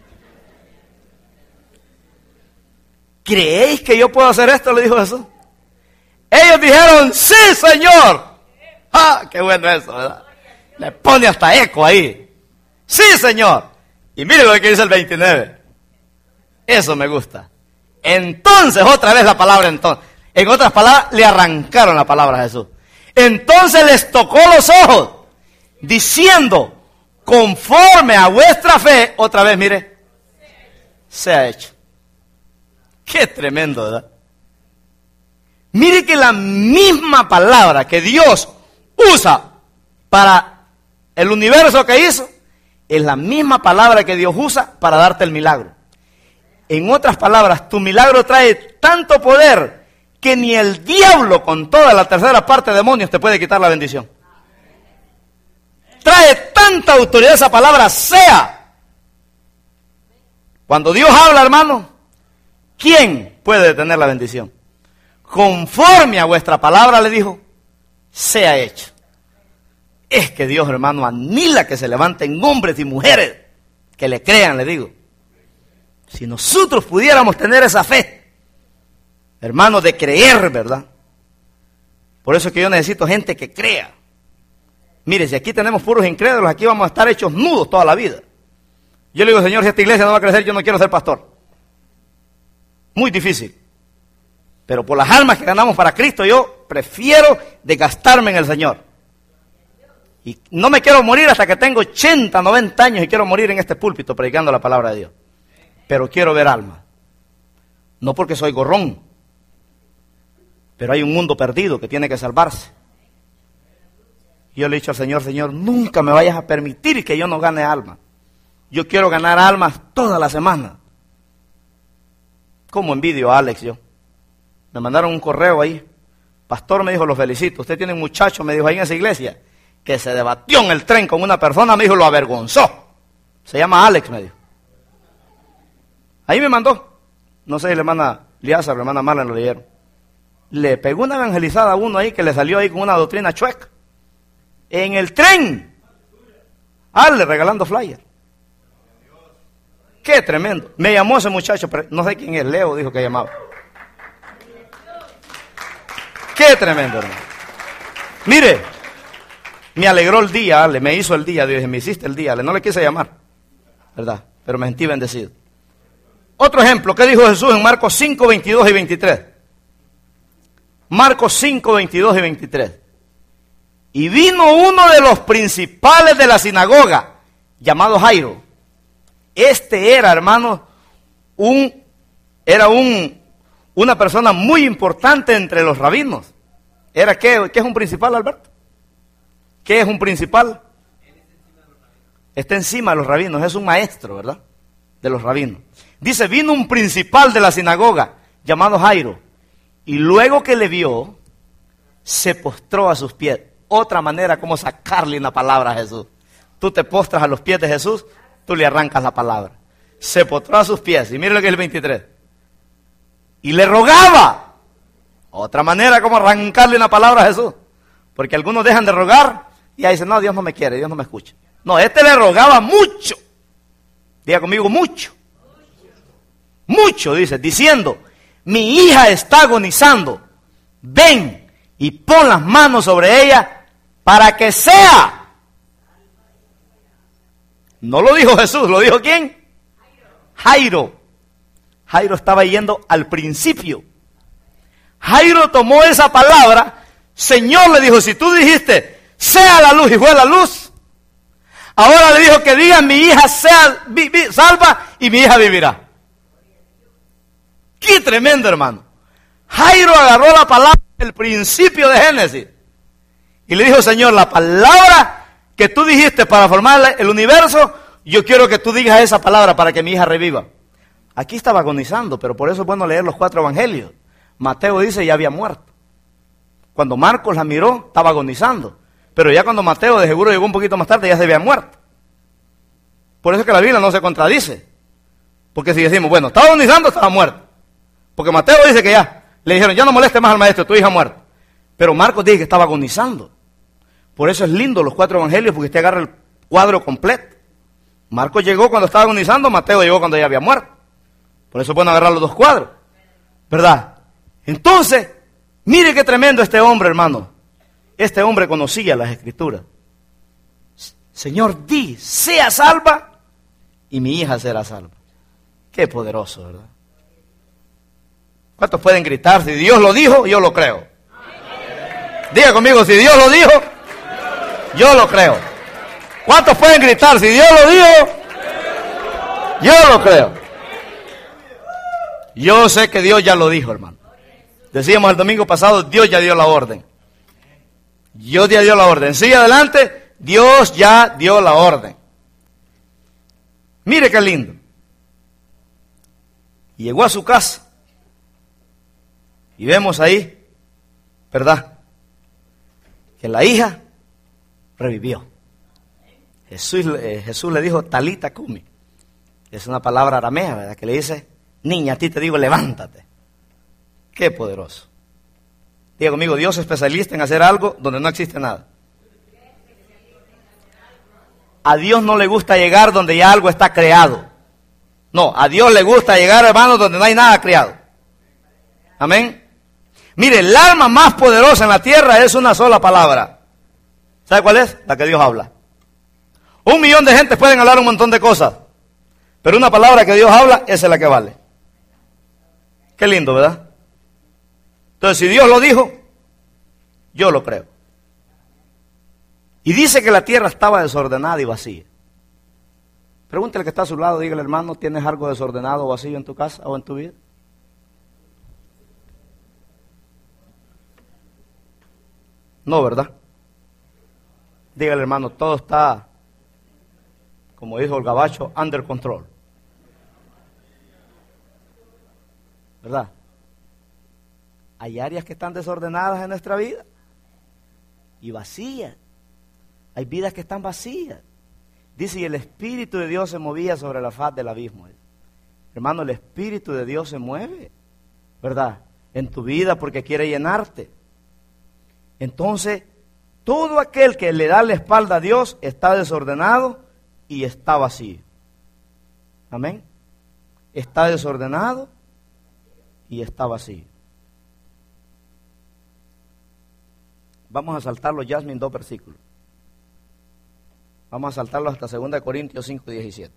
¿Creéis que yo puedo hacer esto? Le dijo Jesús. Ellos dijeron, sí, Señor. Ah, qué bueno eso, ¿verdad? Le pone hasta eco ahí. Sí, Señor. Y mire lo que dice el veintinueve. Eso me gusta. Entonces, otra vez la palabra entonces. En otras palabras, le arrancaron la palabra a Jesús. Entonces les tocó los ojos, diciendo, conforme a vuestra fe, otra vez, mire, se ha hecho. Qué tremendo, ¿verdad? Mire que la misma palabra que Dios usa para el universo que hizo, es la misma palabra que Dios usa para darte el milagro. En otras palabras, tu milagro trae tanto poder que ni el diablo con toda la tercera parte de demonios te puede quitar la bendición. Trae tanta autoridad esa palabra, sea. Cuando Dios habla, hermano, ¿quién puede detener la bendición? Conforme a vuestra palabra, le dijo, sea hecho. Es que Dios, hermano, anhela que se levanten hombres y mujeres que le crean, le digo. Si nosotros pudiéramos tener esa fe, hermano, de creer, ¿verdad? Por eso es que yo necesito gente que crea. Mire, si aquí tenemos puros incrédulos, aquí vamos a estar hechos nudos toda la vida. Yo le digo, Señor, si esta iglesia no va a crecer, yo no quiero ser pastor. Muy difícil. Pero por las almas que ganamos para Cristo, yo prefiero desgastarme en el Señor. Y no me quiero morir hasta que tengo ochenta, noventa años y quiero morir en este púlpito predicando la palabra de Dios. Pero quiero ver almas. No porque soy gorrón. Pero hay un mundo perdido que tiene que salvarse. Y yo le he dicho al Señor, Señor, nunca me vayas a permitir que yo no gane almas. Yo quiero ganar almas toda la semana. ¿Cómo envidio a Alex yo? Me mandaron un correo ahí. Pastor, me dijo, lo felicito. Usted tiene un muchacho, me dijo, ahí en esa iglesia, que se debatió en el tren con una persona, me dijo, lo avergonzó. Se llama Alex, me dijo. Ahí me mandó. No sé si la hermana Liasa o la hermana Marlene lo leyeron. Le pegó una evangelizada a uno ahí que le salió ahí con una doctrina chueca. En el tren. Ale, regalando flyers. Qué tremendo. Me llamó ese muchacho, pero no sé quién es, Leo dijo que llamaba. Qué tremendo, hermano. Mire, me alegró el día, Ale, me hizo el día, Dios, me hiciste el día, Ale, no le quise llamar, ¿verdad? Pero me sentí bendecido. Otro ejemplo, ¿qué dijo Jesús en Marcos cinco, veintidós y veintitrés? Marcos cinco, veintidós y veintitrés. Y vino uno de los principales de la sinagoga, llamado Jairo. Este era, hermano, un, era un, una persona muy importante entre los rabinos. ¿Era qué? ¿Qué es un principal, Alberto? ¿Qué es un principal? Está encima de los rabinos, es un maestro, ¿verdad? De los rabinos. Dice, vino un principal de la sinagoga, llamado Jairo, y luego que le vio, se postró a sus pies. Otra manera como sacarle una palabra a Jesús. Tú te postras a los pies de Jesús, tú le arrancas la palabra. Se postró a sus pies, y mire lo que es el veintitrés. Y le rogaba. Otra manera como arrancarle una palabra a Jesús. Porque algunos dejan de rogar y ahí dicen, no, Dios no me quiere, Dios no me escucha. No, este le rogaba mucho. Diga conmigo, mucho. Mucho, dice, diciendo, mi hija está agonizando, ven y pon las manos sobre ella para que sea. No lo dijo Jesús, ¿lo dijo quién? Jairo. Jairo estaba yendo al principio. Jairo tomó esa palabra, Señor le dijo, si tú dijiste, sea la luz y fue la luz, ahora le dijo que diga, mi hija sea vi, vi, salva y mi hija vivirá. ¡Qué tremendo, hermano! Jairo agarró la palabra del principio de Génesis y le dijo, Señor, la palabra que tú dijiste para formar el universo, yo quiero que tú digas esa palabra para que mi hija reviva. Aquí estaba agonizando, pero por eso es bueno leer los cuatro evangelios. Mateo dice, ya había muerto. Cuando Marcos la miró, estaba agonizando. Pero ya cuando Mateo de seguro llegó un poquito más tarde, ya se había muerto. Por eso es que la Biblia no se contradice. Porque si decimos, bueno, estaba agonizando, estaba muerto. Porque Mateo dice que ya, le dijeron, ya no moleste más al maestro, tu hija muerta. Pero Marcos dice que estaba agonizando. Por eso es lindo los cuatro evangelios, porque usted agarra el cuadro completo. Marcos llegó cuando estaba agonizando, Mateo llegó cuando ya había muerto. Por eso es bueno agarrar los dos cuadros, ¿verdad? Entonces, mire qué tremendo este hombre, hermano. Este hombre conocía las escrituras. Señor, di, sea salva y mi hija será salva. Qué poderoso, ¿verdad? ¿Cuántos pueden gritar? Si Dios lo dijo, yo lo creo. Diga conmigo, si Dios lo dijo, yo lo creo. ¿Cuántos pueden gritar? Si Dios lo dijo, yo lo creo. Yo sé que Dios ya lo dijo, hermano. Decíamos el domingo pasado, Dios ya dio la orden. Dios ya dio la orden. Sigue adelante, Dios ya dio la orden. Mire qué lindo. Llegó a su casa. Y vemos ahí, ¿verdad? Que la hija revivió. Jesús, eh, Jesús le dijo, Talita Kumi. Es una palabra aramea, ¿verdad? Que le dice, niña, a ti te digo, levántate. Qué poderoso. Diga conmigo, Dios es especialista en hacer algo donde no existe nada. A Dios no le gusta llegar donde ya algo está creado. No, a Dios le gusta llegar, hermanos, donde no hay nada creado. Amén. Mire, el arma más poderosa en la tierra es una sola palabra. ¿Sabe cuál es? La que Dios habla. Un millón de gente pueden hablar un montón de cosas, pero una palabra que Dios habla, esa es la que vale. Qué lindo, ¿verdad? Entonces, si Dios lo dijo, yo lo creo. Y dice que la tierra estaba desordenada y vacía. Pregúntale al que está a su lado, dígale, hermano, ¿tienes algo desordenado o vacío en tu casa o en tu vida? No, ¿verdad? Dígale, hermano, todo está, como dijo el gabacho, under control. ¿Verdad? Hay áreas que están desordenadas en nuestra vida y vacías. Hay vidas que están vacías. Dice, y el Espíritu de Dios se movía sobre la faz del abismo. Hermano, el Espíritu de Dios se mueve, ¿verdad? En tu vida porque quiere llenarte. Entonces, todo aquel que le da la espalda a Dios está desordenado y está vacío. Amén. Está desordenado y está vacío. Vamos a saltarlo, Jasmine, dos versículos. Vamos a saltarlo hasta segunda de Corintios cinco, diecisiete.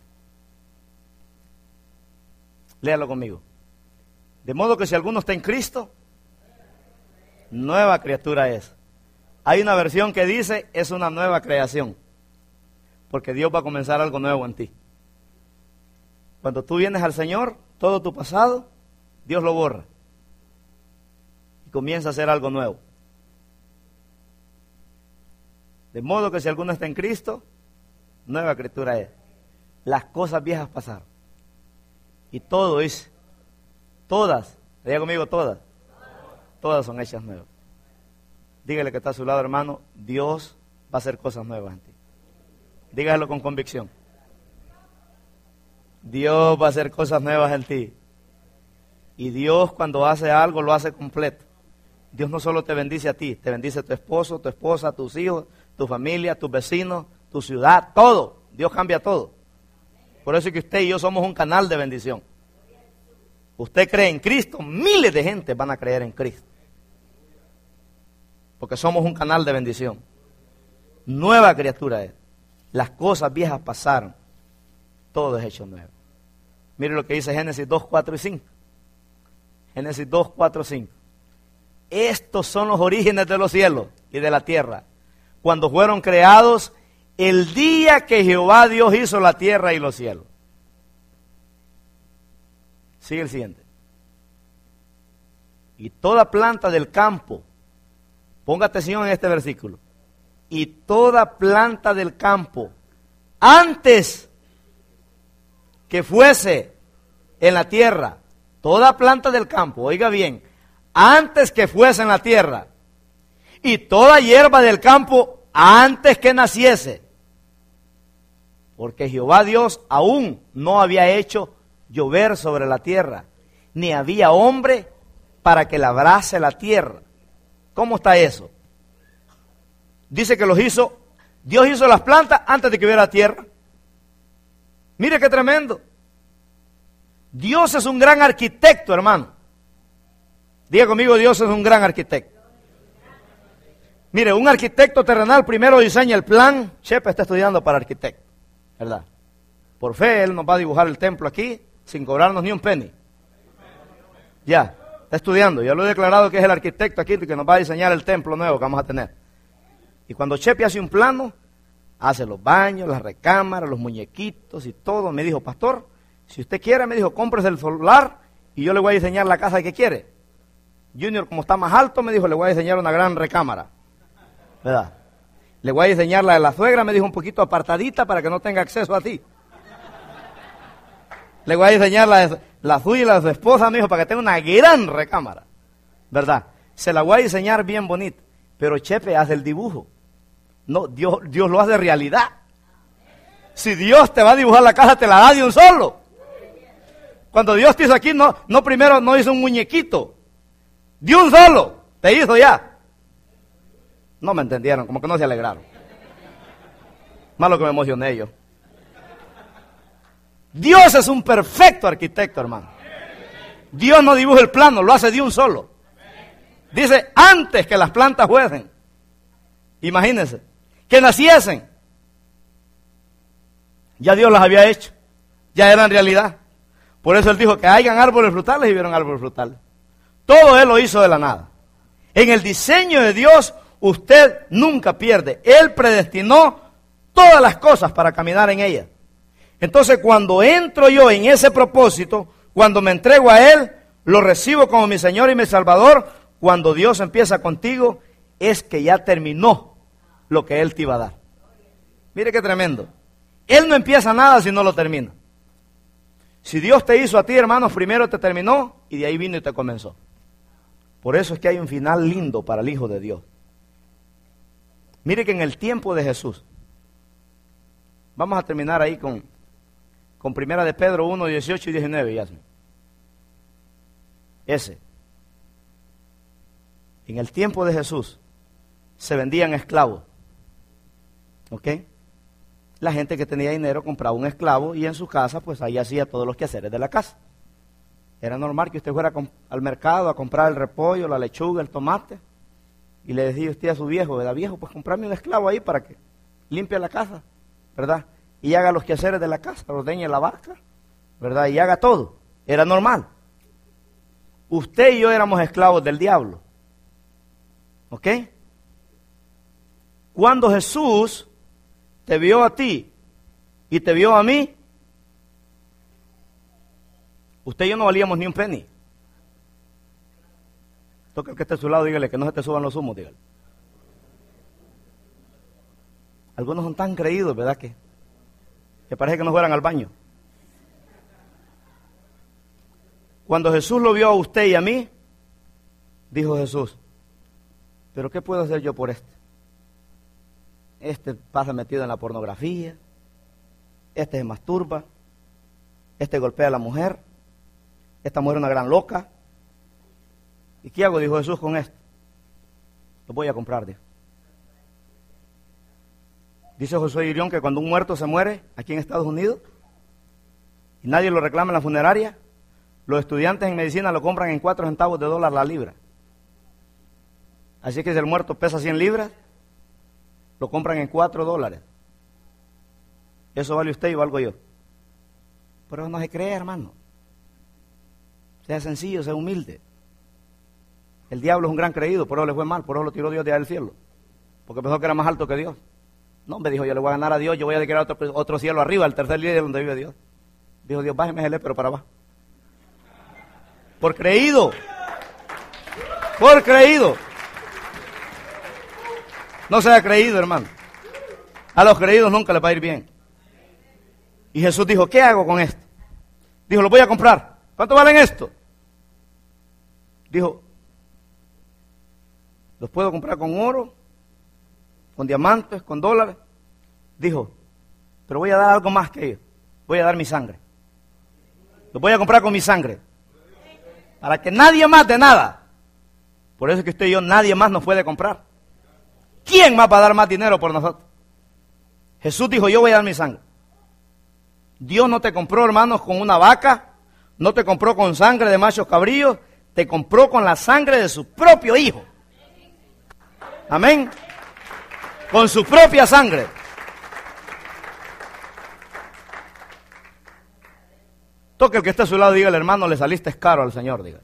Léalo conmigo. De modo que si alguno está en Cristo, nueva criatura es. Hay una versión que dice, es una nueva creación. Porque Dios va a comenzar algo nuevo en ti. Cuando tú vienes al Señor, todo tu pasado, Dios lo borra. Y comienza a hacer algo nuevo. De modo que si alguno está en Cristo, nueva criatura es. Las cosas viejas pasaron. Y todo es, todas, diga conmigo todas, todas son hechas nuevas. Dígale que está a su lado, hermano, Dios va a hacer cosas nuevas en ti. Dígalo con convicción. Dios va a hacer cosas nuevas en ti. Y Dios cuando hace algo lo hace completo. Dios no solo te bendice a ti, te bendice a tu esposo, tu esposa, tus hijos, tu familia, tus vecinos, tu ciudad, todo. Dios cambia todo. Por eso es que usted y yo somos un canal de bendición. Usted cree en Cristo, miles de gente van a creer en Cristo. Porque somos un canal de bendición. Nueva criatura es. Las cosas viejas pasaron. Todo es hecho nuevo. Mire lo que dice Génesis dos, cuatro y cinco. Génesis dos, cuatro y cinco. Estos son los orígenes de los cielos y de la tierra, cuando fueron creados el día que Jehová Dios hizo la tierra y los cielos. Sigue el siguiente. Y toda planta del campo, ponga atención en este versículo, y toda planta del campo, antes que fuese en la tierra, toda planta del campo, oiga bien, antes que fuese en la tierra, y toda hierba del campo antes que naciese, porque Jehová Dios aún no había hecho llover sobre la tierra, ni había hombre para que labrase la tierra. ¿Cómo está eso? Dice que los hizo, Dios hizo las plantas antes de que hubiera tierra. Mire qué tremendo. Dios es un gran arquitecto, hermano. Diga conmigo, Dios es un gran arquitecto. Mire, un arquitecto terrenal primero diseña el plan. Chepe está estudiando para arquitecto, ¿verdad? Por fe, él nos va a dibujar el templo aquí sin cobrarnos ni un penny. Ya, está estudiando. Ya lo he declarado que es el arquitecto aquí que nos va a diseñar el templo nuevo que vamos a tener. Y cuando Chepe hace un plano, hace los baños, las recámaras, los muñequitos y todo. Me dijo, pastor, si usted quiere, me dijo, cómprese el solar y yo le voy a diseñar la casa que quiere. Junior, como está más alto, me dijo, le voy a diseñar una gran recámara, ¿verdad? Le voy a diseñar la de la suegra, me dijo, un poquito apartadita para que no tenga acceso a ti. Le voy a diseñar la, de, la suya y la de su esposa, me dijo, para que tenga una gran recámara, ¿verdad? Se la voy a diseñar bien bonita, pero Chepe hace el dibujo. No, Dios, Dios lo hace realidad. Si Dios te va a dibujar la casa, te la da de un solo. Cuando Dios te hizo aquí, no, no primero no hizo un muñequito. De un solo, te hizo ya. No me entendieron, como que no se alegraron. Malo que me emocioné yo. Dios es un perfecto arquitecto, hermano. Dios no dibuja el plano, lo hace de un solo. Dice, antes que las plantas fuesen. Imagínense, que naciesen. Ya Dios las había hecho. Ya eran realidad. Por eso Él dijo que hayan árboles frutales y vieron árboles frutales. Todo Él lo hizo de la nada. En el diseño de Dios, usted nunca pierde. Él predestinó todas las cosas para caminar en ellas. Entonces, cuando entro yo en ese propósito, cuando me entrego a Él, lo recibo como mi Señor y mi Salvador, cuando Dios empieza contigo, es que ya terminó lo que Él te iba a dar. Mire qué tremendo. Él no empieza nada si no lo termina. Si Dios te hizo a ti, hermanos, primero te terminó y de ahí vino y te comenzó. Por eso es que hay un final lindo para el Hijo de Dios. Mire que en el tiempo de Jesús, vamos a terminar ahí con, con Primera de Pedro uno, dieciocho y diecinueve, Yasmin. Ese. En el tiempo de Jesús se vendían esclavos. ¿Ok? La gente que tenía dinero compraba un esclavo y en su casa, pues ahí hacía todos los quehaceres de la casa. Era normal que usted fuera al mercado a comprar el repollo, la lechuga, el tomate. Y le decía usted a su viejo, ¿verdad? Viejo, pues comprarme un esclavo ahí para que limpie la casa, ¿verdad? Y haga los quehaceres de la casa, ordeñe la vaca, ¿verdad? Y haga todo. Era normal. Usted y yo éramos esclavos del diablo. ¿Ok? Cuando Jesús te vio a ti y te vio a mí, usted y yo no valíamos ni un penny. Toca el que esté a su lado, dígale que no se te suban los humos, dígale. Algunos son tan creídos, ¿verdad? Que, que parece que no fueran al baño. Cuando Jesús lo vio a usted y a mí, dijo Jesús, ¿pero qué puedo hacer yo por este? Este pasa metido en la pornografía, este se masturba, este golpea a la mujer, esta mujer es una gran loca. ¿Y qué hago? Dijo Jesús con esto. Lo voy a comprar, dijo. Dice José Irión que cuando un muerto se muere aquí en Estados Unidos y nadie lo reclama en la funeraria, los estudiantes en medicina lo compran en cuatro centavos de dólar la libra. Así que si el muerto pesa cien libras, lo compran en cuatro dólares. Eso vale usted y valgo yo. Pero no se cree, hermano. Sea sencillo, sea humilde. El diablo es un gran creído, por eso le fue mal, por eso lo tiró Dios de allá del cielo. Porque pensó que era más alto que Dios. No, me dijo, yo le voy a ganar a Dios, yo voy a declarar otro, otro cielo arriba, el tercer día donde vive Dios. Dijo Dios, bájeme el pero para abajo. Por creído. Por creído. No sea creído, hermano. A los creídos nunca les va a ir bien. Y Jesús dijo, ¿qué hago con esto? Dijo, lo voy a comprar. ¿Cuánto valen esto? Dijo, los puedo comprar con oro, con diamantes, con dólares. Dijo, pero voy a dar algo más que ellos. Voy a dar mi sangre. Los voy a comprar con mi sangre. Para que nadie más de nada. Por eso es que usted y yo, nadie más nos puede comprar. ¿Quién más va a dar más dinero por nosotros? Jesús dijo, yo voy a dar mi sangre. Dios no te compró, hermanos, con una vaca, no te compró con sangre de machos cabríos, te compró con la sangre de su propio Hijo. Amén. Con su propia sangre. Toque el que está a su lado, dígale, hermano, le saliste caro al Señor, dígale.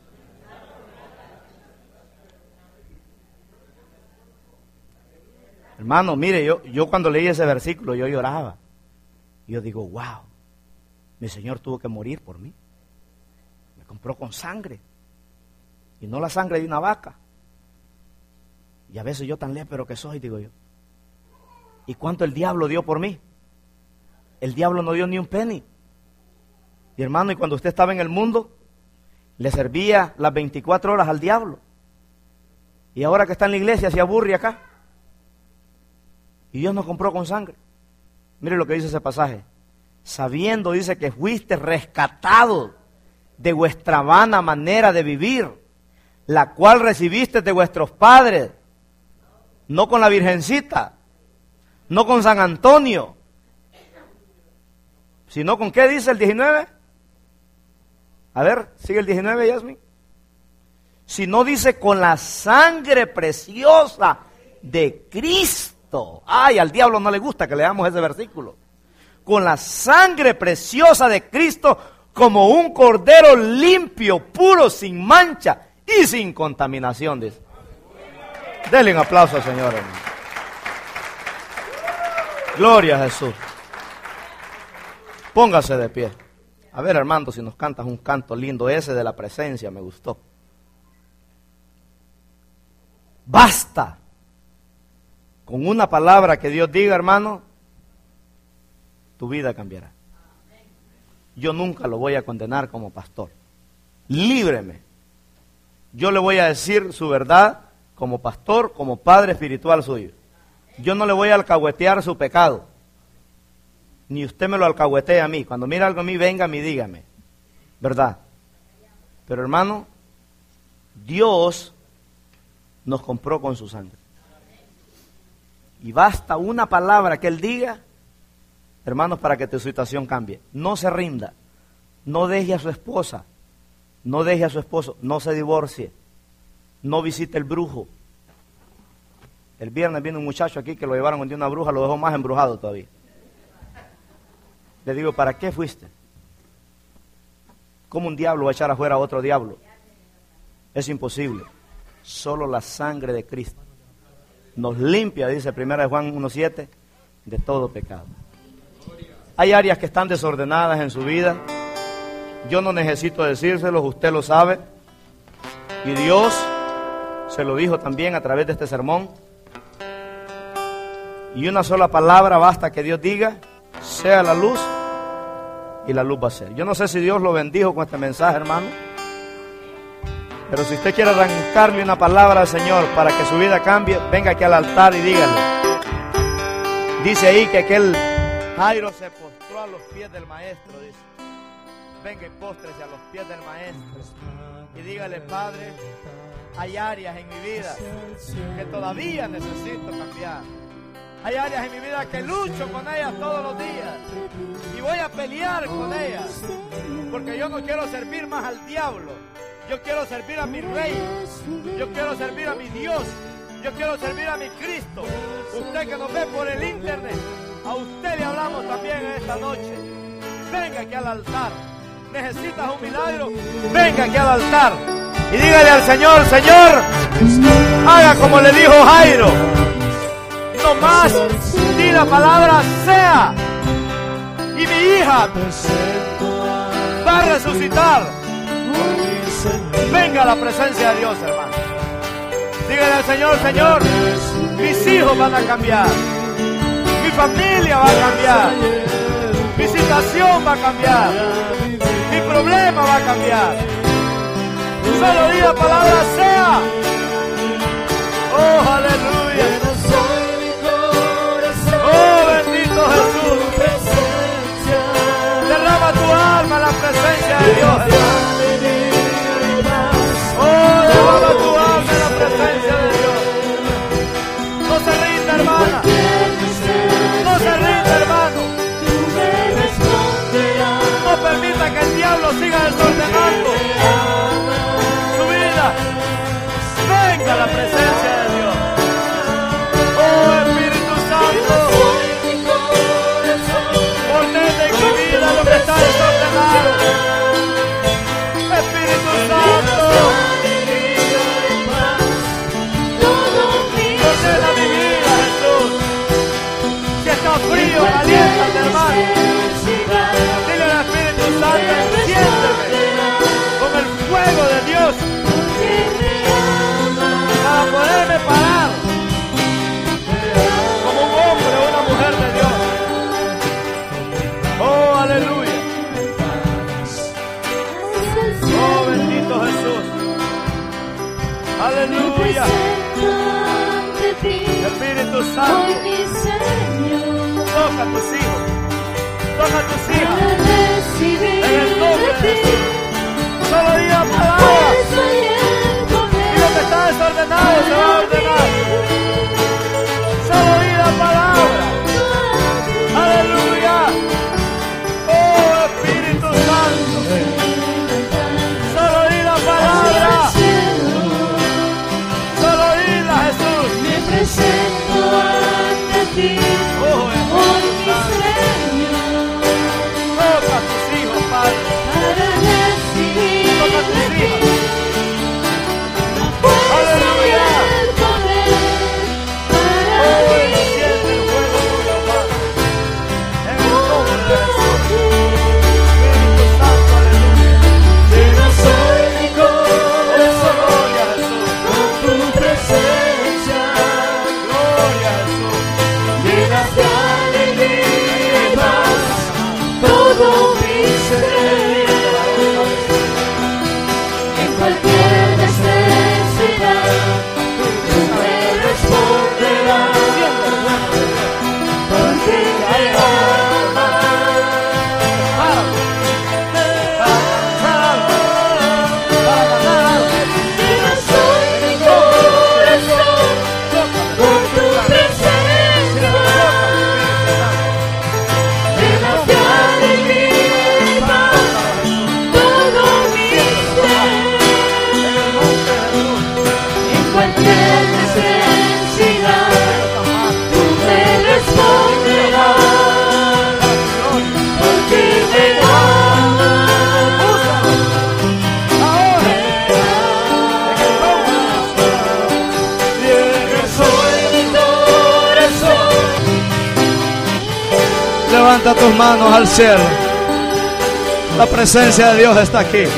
Hermano, mire, yo, yo cuando leí ese versículo, yo lloraba. Y yo digo, wow, mi Señor tuvo que morir por mí. Me compró con sangre. Y no la sangre de una vaca. Y a veces yo tan lépero que soy, digo yo. ¿Y cuánto el diablo dio por mí? El diablo no dio ni un penny. Y hermano, y cuando usted estaba en el mundo, le servía las veinticuatro horas al diablo. Y ahora que está en la iglesia se aburre acá. Y Dios nos compró con sangre. Mire lo que dice ese pasaje. Sabiendo, dice, que fuiste rescatados de vuestra vana manera de vivir, la cual recibiste de vuestros padres, no con la Virgencita, no con San Antonio, sino con ¿qué dice el diecinueve? A ver, sigue el diecinueve, Yasmin. Si no dice con la sangre preciosa de Cristo. Ay, al diablo no le gusta que leamos ese versículo. Con la sangre preciosa de Cristo, como un cordero limpio, puro, sin mancha y sin contaminación, dice. Denle un aplauso al Señor, hermano. Gloria a Jesús. Póngase de pie. A ver, Armando, si nos cantas un canto lindo, ese de la presencia me gustó. Basta. Con una palabra que Dios diga, hermano, tu vida cambiará. Yo nunca lo voy a condenar como pastor. Líbreme. Yo le voy a decir su verdad como pastor, como padre espiritual suyo. Yo no le voy a alcahuetear su pecado. Ni usted me lo alcahuetee a mí. Cuando mire algo a mí, venga a mí, dígame. ¿Verdad? Pero hermano, Dios nos compró con su sangre. Y basta una palabra que Él diga, hermanos, para que tu situación cambie. No se rinda. No deje a su esposa. No deje a su esposo. No se divorcie. No visite el brujo. El viernes vino un muchacho aquí que lo llevaron de una bruja, lo dejó más embrujado todavía. Le digo, ¿para qué fuiste? ¿Cómo un diablo va a echar afuera a otro diablo? Es imposible. Solo la sangre de Cristo nos limpia, dice primera de Juan uno siete, de todo pecado. Hay áreas que están desordenadas en su vida. Yo no necesito decírselos, usted lo sabe. Y Dios se lo dijo también a través de este sermón. Y una sola palabra basta que Dios diga, sea la luz, y la luz va a ser. Yo no sé si Dios lo bendijo con este mensaje, hermano. Pero si usted quiere arrancarle una palabra al Señor para que su vida cambie, venga aquí al altar y dígale. Dice ahí que aquel Jairo se postró a los pies del maestro, dice. Venga y póstrese a los pies del maestro y dígale, Padre, hay áreas en mi vida que todavía necesito cambiar. Hay áreas en mi vida que lucho con ellas todos los días y voy a pelear con ellas, porque yo no quiero servir más al diablo. Yo quiero servir a mi Rey, yo quiero servir a mi Dios, yo quiero servir a mi Cristo. Usted que nos ve por el internet, a usted le hablamos también esta noche. Venga aquí al altar. ¿Necesitas un milagro? Venga aquí al altar y dígale al Señor, Señor, haga como le dijo Jairo. No más, di la palabra sea, y mi hija va a resucitar. Venga a la presencia de Dios, hermano. Dígale al Señor, Señor, mis hijos van a cambiar, mi familia va a cambiar, mi situación va a cambiar, mi problema va a cambiar. Solo di la palabra sea. Oh, aleluya. Oh, bendito Jesús. Derrama tu alma en la presencia de Dios, hermano. Oh, derrama tu alma en la presencia de Dios. No se rinda, hermana. No se rinda, hermano. No permita que el diablo siga desordenando su vida. Venga a la presencia de Dios. Oh, Espíritu Santo, ordena en mi vida lo que está desordenado. Espíritu Santo, ordena mi vida, Jesús. Si está frío, caliéntate, hermano. Dile al Espíritu Santo, enciéndeme con el fuego de Dios para poderme parar como un hombre o una mujer de Dios. Oh, aleluya. Oh, bendito Jesús. Aleluya. Espíritu Santo, toca a tus hijos, toca a tus hijas en el nombre de Jesús. Solo di la palabra y lo que está desordenado se va a ordenar. Solo di la palabra. Aleluya. Oh, Espíritu Santo, solo di la palabra. Solo dila, Jesús. Me presento ante ti, Oh, hoy mi Señor. toca a tus hijos, Padre. Levanta tus manos al cielo. La presencia de Dios está aquí.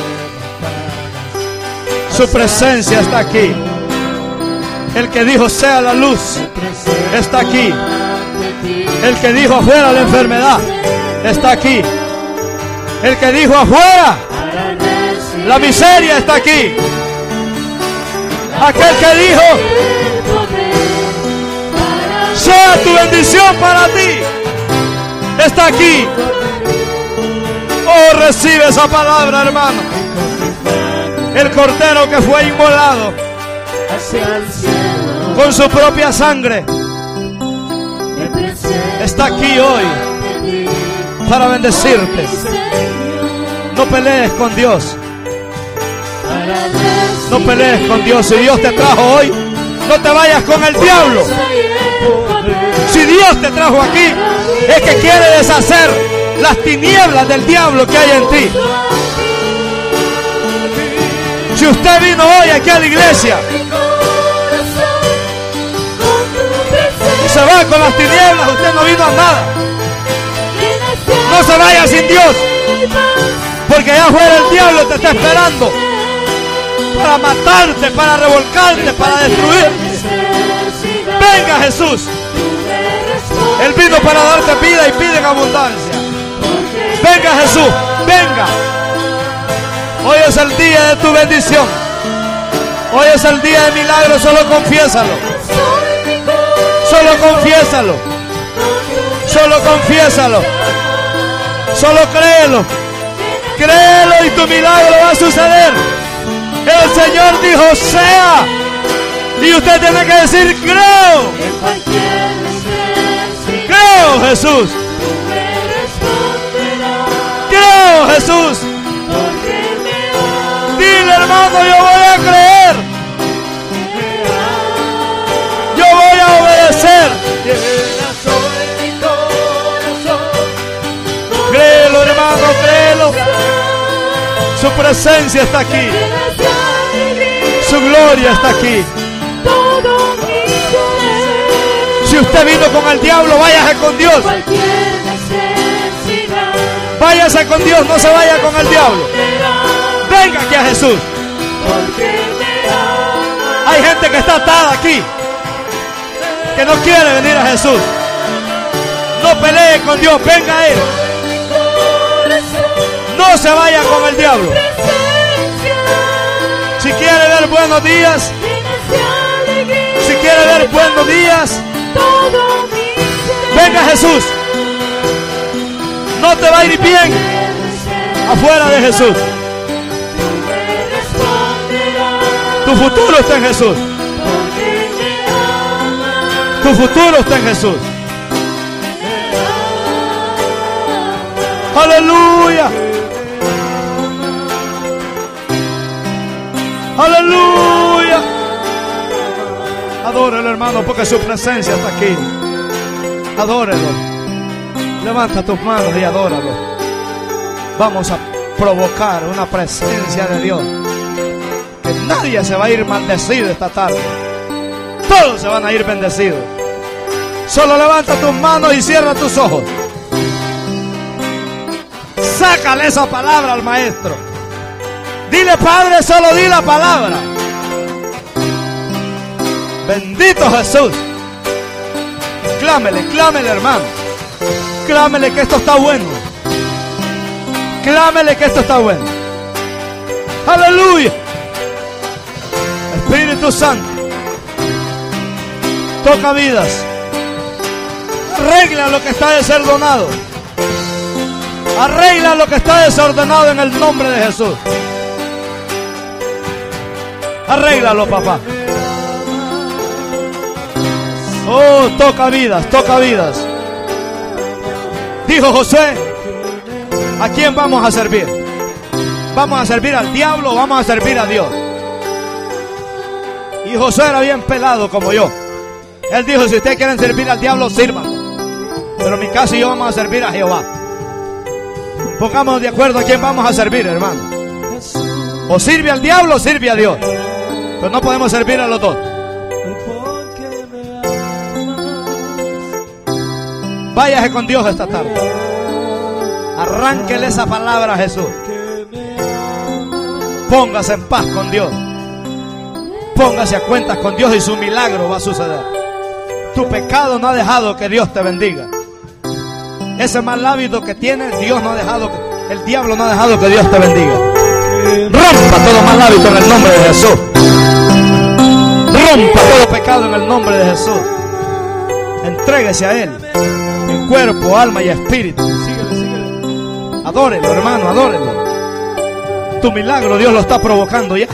Su presencia está aquí. El que dijo sea la luz está aquí. El que dijo afuera la enfermedad está aquí. El que dijo afuera la miseria está aquí. Aquel que dijo sea tu bendición para ti está aquí. Oh, recibe esa palabra, hermano. El cordero que fue inmolado con su propia sangre está aquí hoy para bendecirte. No pelees con Dios. No pelees con Dios. Si Dios te trajo hoy, no te vayas con el diablo. Si Dios te trajo aquí, es que quiere deshacer las tinieblas del diablo que hay en ti. Si usted vino hoy aquí a la iglesia y se va con las tinieblas, usted no vino a nada. No se vaya sin Dios, porque allá afuera el diablo te está esperando para matarte, para revolcarte, para destruirte. Venga Jesús. Él vino para darte vida y pide en abundancia. Venga Jesús, venga. Hoy es el día de tu bendición. Hoy es el día de milagro. Solo confiésalo. Solo confiésalo. Solo confiésalo. Solo créelo. Créelo y tu milagro va a suceder. El Señor dijo sea. Y usted tiene que decir creo. Creo Jesús. Creo Jesús. Dile hermano, yo voy a creer. Yo voy a obedecer. Créelo hermano, créelo. Su presencia está aquí. Su gloria está aquí. Si usted vino con el diablo, váyase con Dios. Váyase con Dios, no se vaya con el diablo. Venga aquí a Jesús. Hay gente que está atada aquí, que no quiere venir a Jesús. No pelee con Dios, venga a Él. No se vaya con el diablo. Si quiere ver buenos días, si quiere ver buenos días, venga Jesús. No te va a ir bien afuera de Jesús. Tu futuro está en Jesús. Tu futuro está en Jesús. Aleluya. Aleluya. Adórelo hermano, porque su presencia está aquí. Adórelo. Levanta tus manos y adóralo. Vamos a provocar una presencia de Dios. Que nadie se va a ir maldecido esta tarde. Todos se van a ir bendecidos. Solo levanta tus manos y cierra tus ojos. Sácale esa palabra al maestro. Dile, Padre, solo di la palabra. Bendito Jesús. Clámele, clámele hermano. Clámele que esto está bueno. Clámele que esto está bueno. Aleluya. Espíritu Santo, toca vidas. Arregla lo que está desordenado. Arregla lo que está desordenado en el nombre de Jesús. Arréglalo, papá. Oh, toca vidas, toca vidas. Dijo Josué, ¿a quién vamos a servir? ¿Vamos a servir al diablo o vamos a servir a Dios? Y Josué era bien pelado como yo. Él dijo, si ustedes quieren servir al diablo, sírvanlo. Pero en mi caso y yo vamos a servir a Jehová. Pongamos de acuerdo a quién vamos a servir, hermano. O sirve al diablo o sirve a Dios. Pero no podemos servir a los dos. Váyase con Dios esta tarde. Arránquele esa palabra a Jesús. Póngase en paz con Dios. Póngase a cuentas con Dios y su milagro va a suceder. Tu pecado no ha dejado que Dios te bendiga. Ese mal hábito que tienes, Dios no ha dejado que, el diablo no ha dejado que Dios te bendiga. Rompa todo mal hábito en el nombre de Jesús. Rompa todo pecado en el nombre de Jesús. Entréguese a Él en cuerpo, alma y espíritu. Síguele, síguele. Adórelo, hermano, adórelo. Tu milagro Dios lo está provocando ya.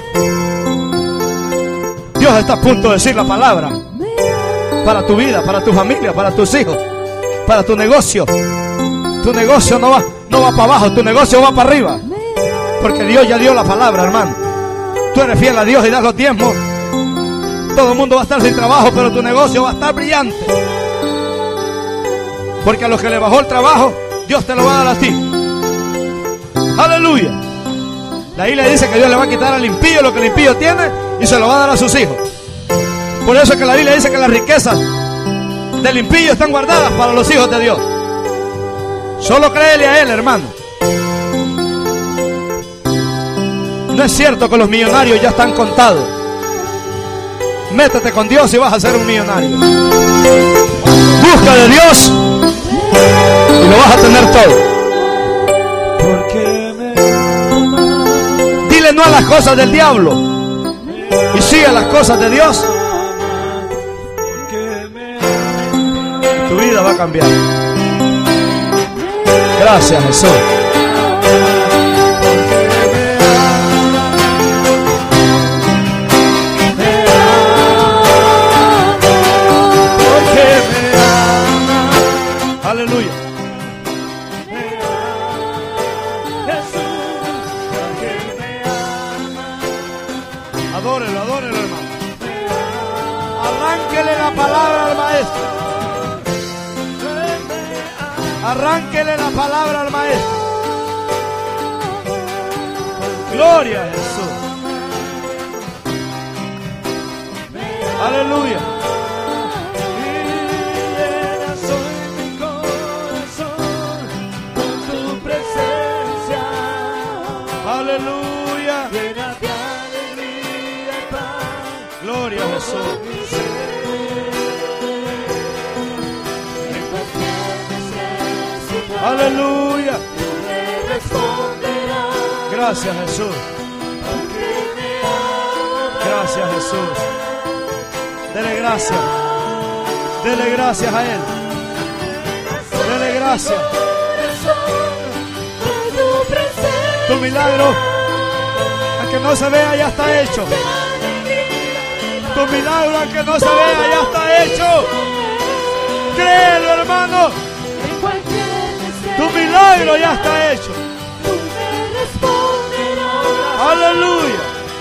Dios está a punto de decir la palabra para tu vida, para tu familia, para tus hijos, para tu negocio. Tu negocio no va, no va para abajo, tu negocio va para arriba. Porque Dios ya dio la palabra, hermano. Tú eres fiel a Dios y das los diezmos. Todo el mundo va a estar sin trabajo, pero tu negocio va a estar brillante. Porque a los que le bajó el trabajo, Dios te lo va a dar a ti. Aleluya. La Biblia dice que Dios le va a quitar al impío lo que el impío tiene y se lo va a dar a sus hijos. Por eso es que la Biblia dice que las riquezas del impío están guardadas para los hijos de Dios. Solo créele a Él, hermano. No es cierto que los millonarios ya están contados. Métete con Dios y vas a ser un millonario. Busca de Dios y lo vas a tener todo. Dile no a las cosas del diablo y sigue las cosas de Dios. Tu vida va a cambiar. Gracias, Jesús. Aleluya. Adórelo, adórelo, hermano. Arránquele la palabra al maestro. Arránquele la palabra al maestro. Gloria a Jesús. Aleluya. Aleluya. Gloria a Jesús. Aleluya. Gracias, Jesús. Gracias, Jesús. Dele gracias. Dele gracias a Él. Dele gracias. Tu milagro, aunque no se vea, ya está hecho. Tu milagro, aunque no se vea, ya está hecho. Créelo, hermano. Tu milagro ya está hecho. Aleluya.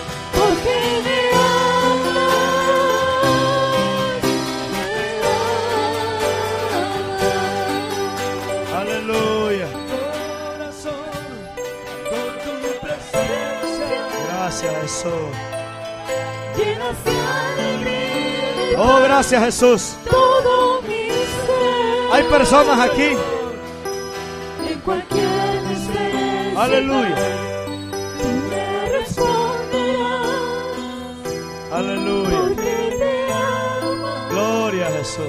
Aleluya. Gracias, Jesús. Oh, gracias, Jesús. Hay personas aquí. Aleluya. Aleluya. Gloria a Jesús.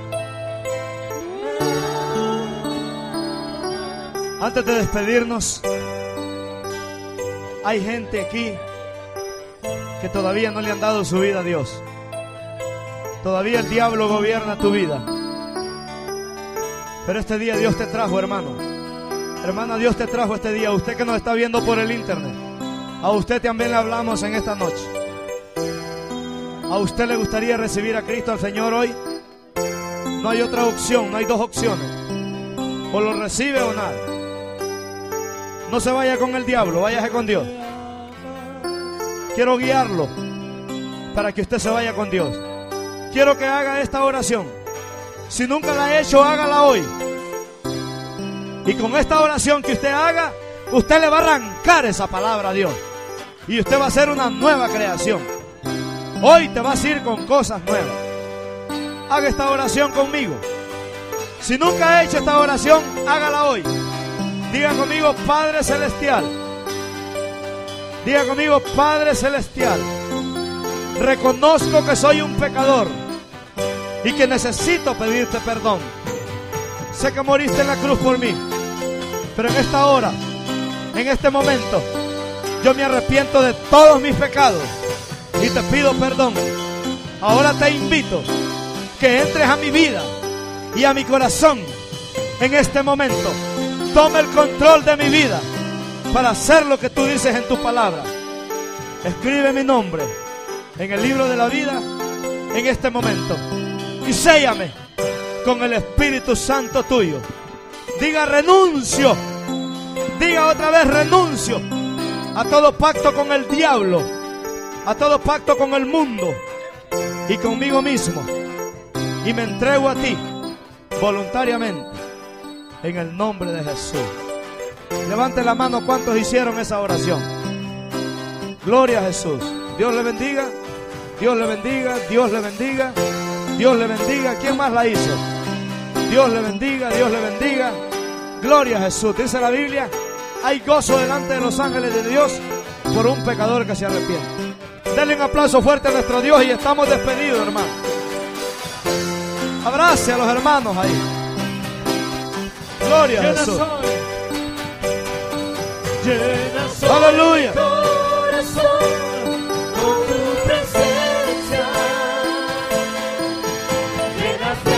Antes de despedirnos, hay gente aquí que todavía no le han dado su vida a Dios. Todavía el diablo gobierna tu vida. Pero este día Dios te trajo, hermano. Hermana, Dios te trajo este día. Usted que nos está viendo por el internet, a usted también le hablamos en esta noche. ¿A usted le gustaría recibir a Cristo al Señor hoy? No hay otra opción, no hay dos opciones. O lo recibe o nada. No se vaya con el diablo, váyase con Dios. Quiero guiarlo para que usted se vaya con Dios. Quiero que haga esta oración. Si nunca la ha hecho, hágala hoy. Y con esta oración que usted haga, usted le va a arrancar esa palabra a Dios. Y usted va a hacer una nueva creación. Hoy te vas a ir con cosas nuevas. Haga esta oración conmigo. Si nunca ha hecho esta oración, hágala hoy. Diga conmigo, Padre Celestial. Diga conmigo, Padre Celestial. Reconozco que soy un pecador y que necesito pedirte perdón. Sé que moriste en la cruz por mí, pero en esta hora, en este momento, yo me arrepiento de todos mis pecados y te pido perdón. Ahora te invito que entres a mi vida y a mi corazón en este momento. Toma el control de mi vida para hacer lo que tú dices en tu palabra. Escribe mi nombre en el libro de la vida en este momento y séllame con el Espíritu Santo tuyo. Diga renuncio. Diga otra vez renuncio a todo pacto con el diablo, a todo pacto con el mundo y conmigo mismo, y me entrego a ti voluntariamente en el nombre de Jesús. Levante la mano cuántos hicieron esa oración. Gloria a Jesús. Dios le bendiga, Dios le bendiga, Dios le bendiga, Dios le bendiga. ¿Quién más la hizo? Dios le bendiga, Dios le bendiga. Gloria a Jesús. Dice la Biblia, hay gozo delante de los ángeles de Dios por un pecador que se arrepiente. Denle un aplauso fuerte a nuestro Dios y estamos despedidos, hermano. Abrace a los hermanos ahí. Gloria a Jesús. Aleluya.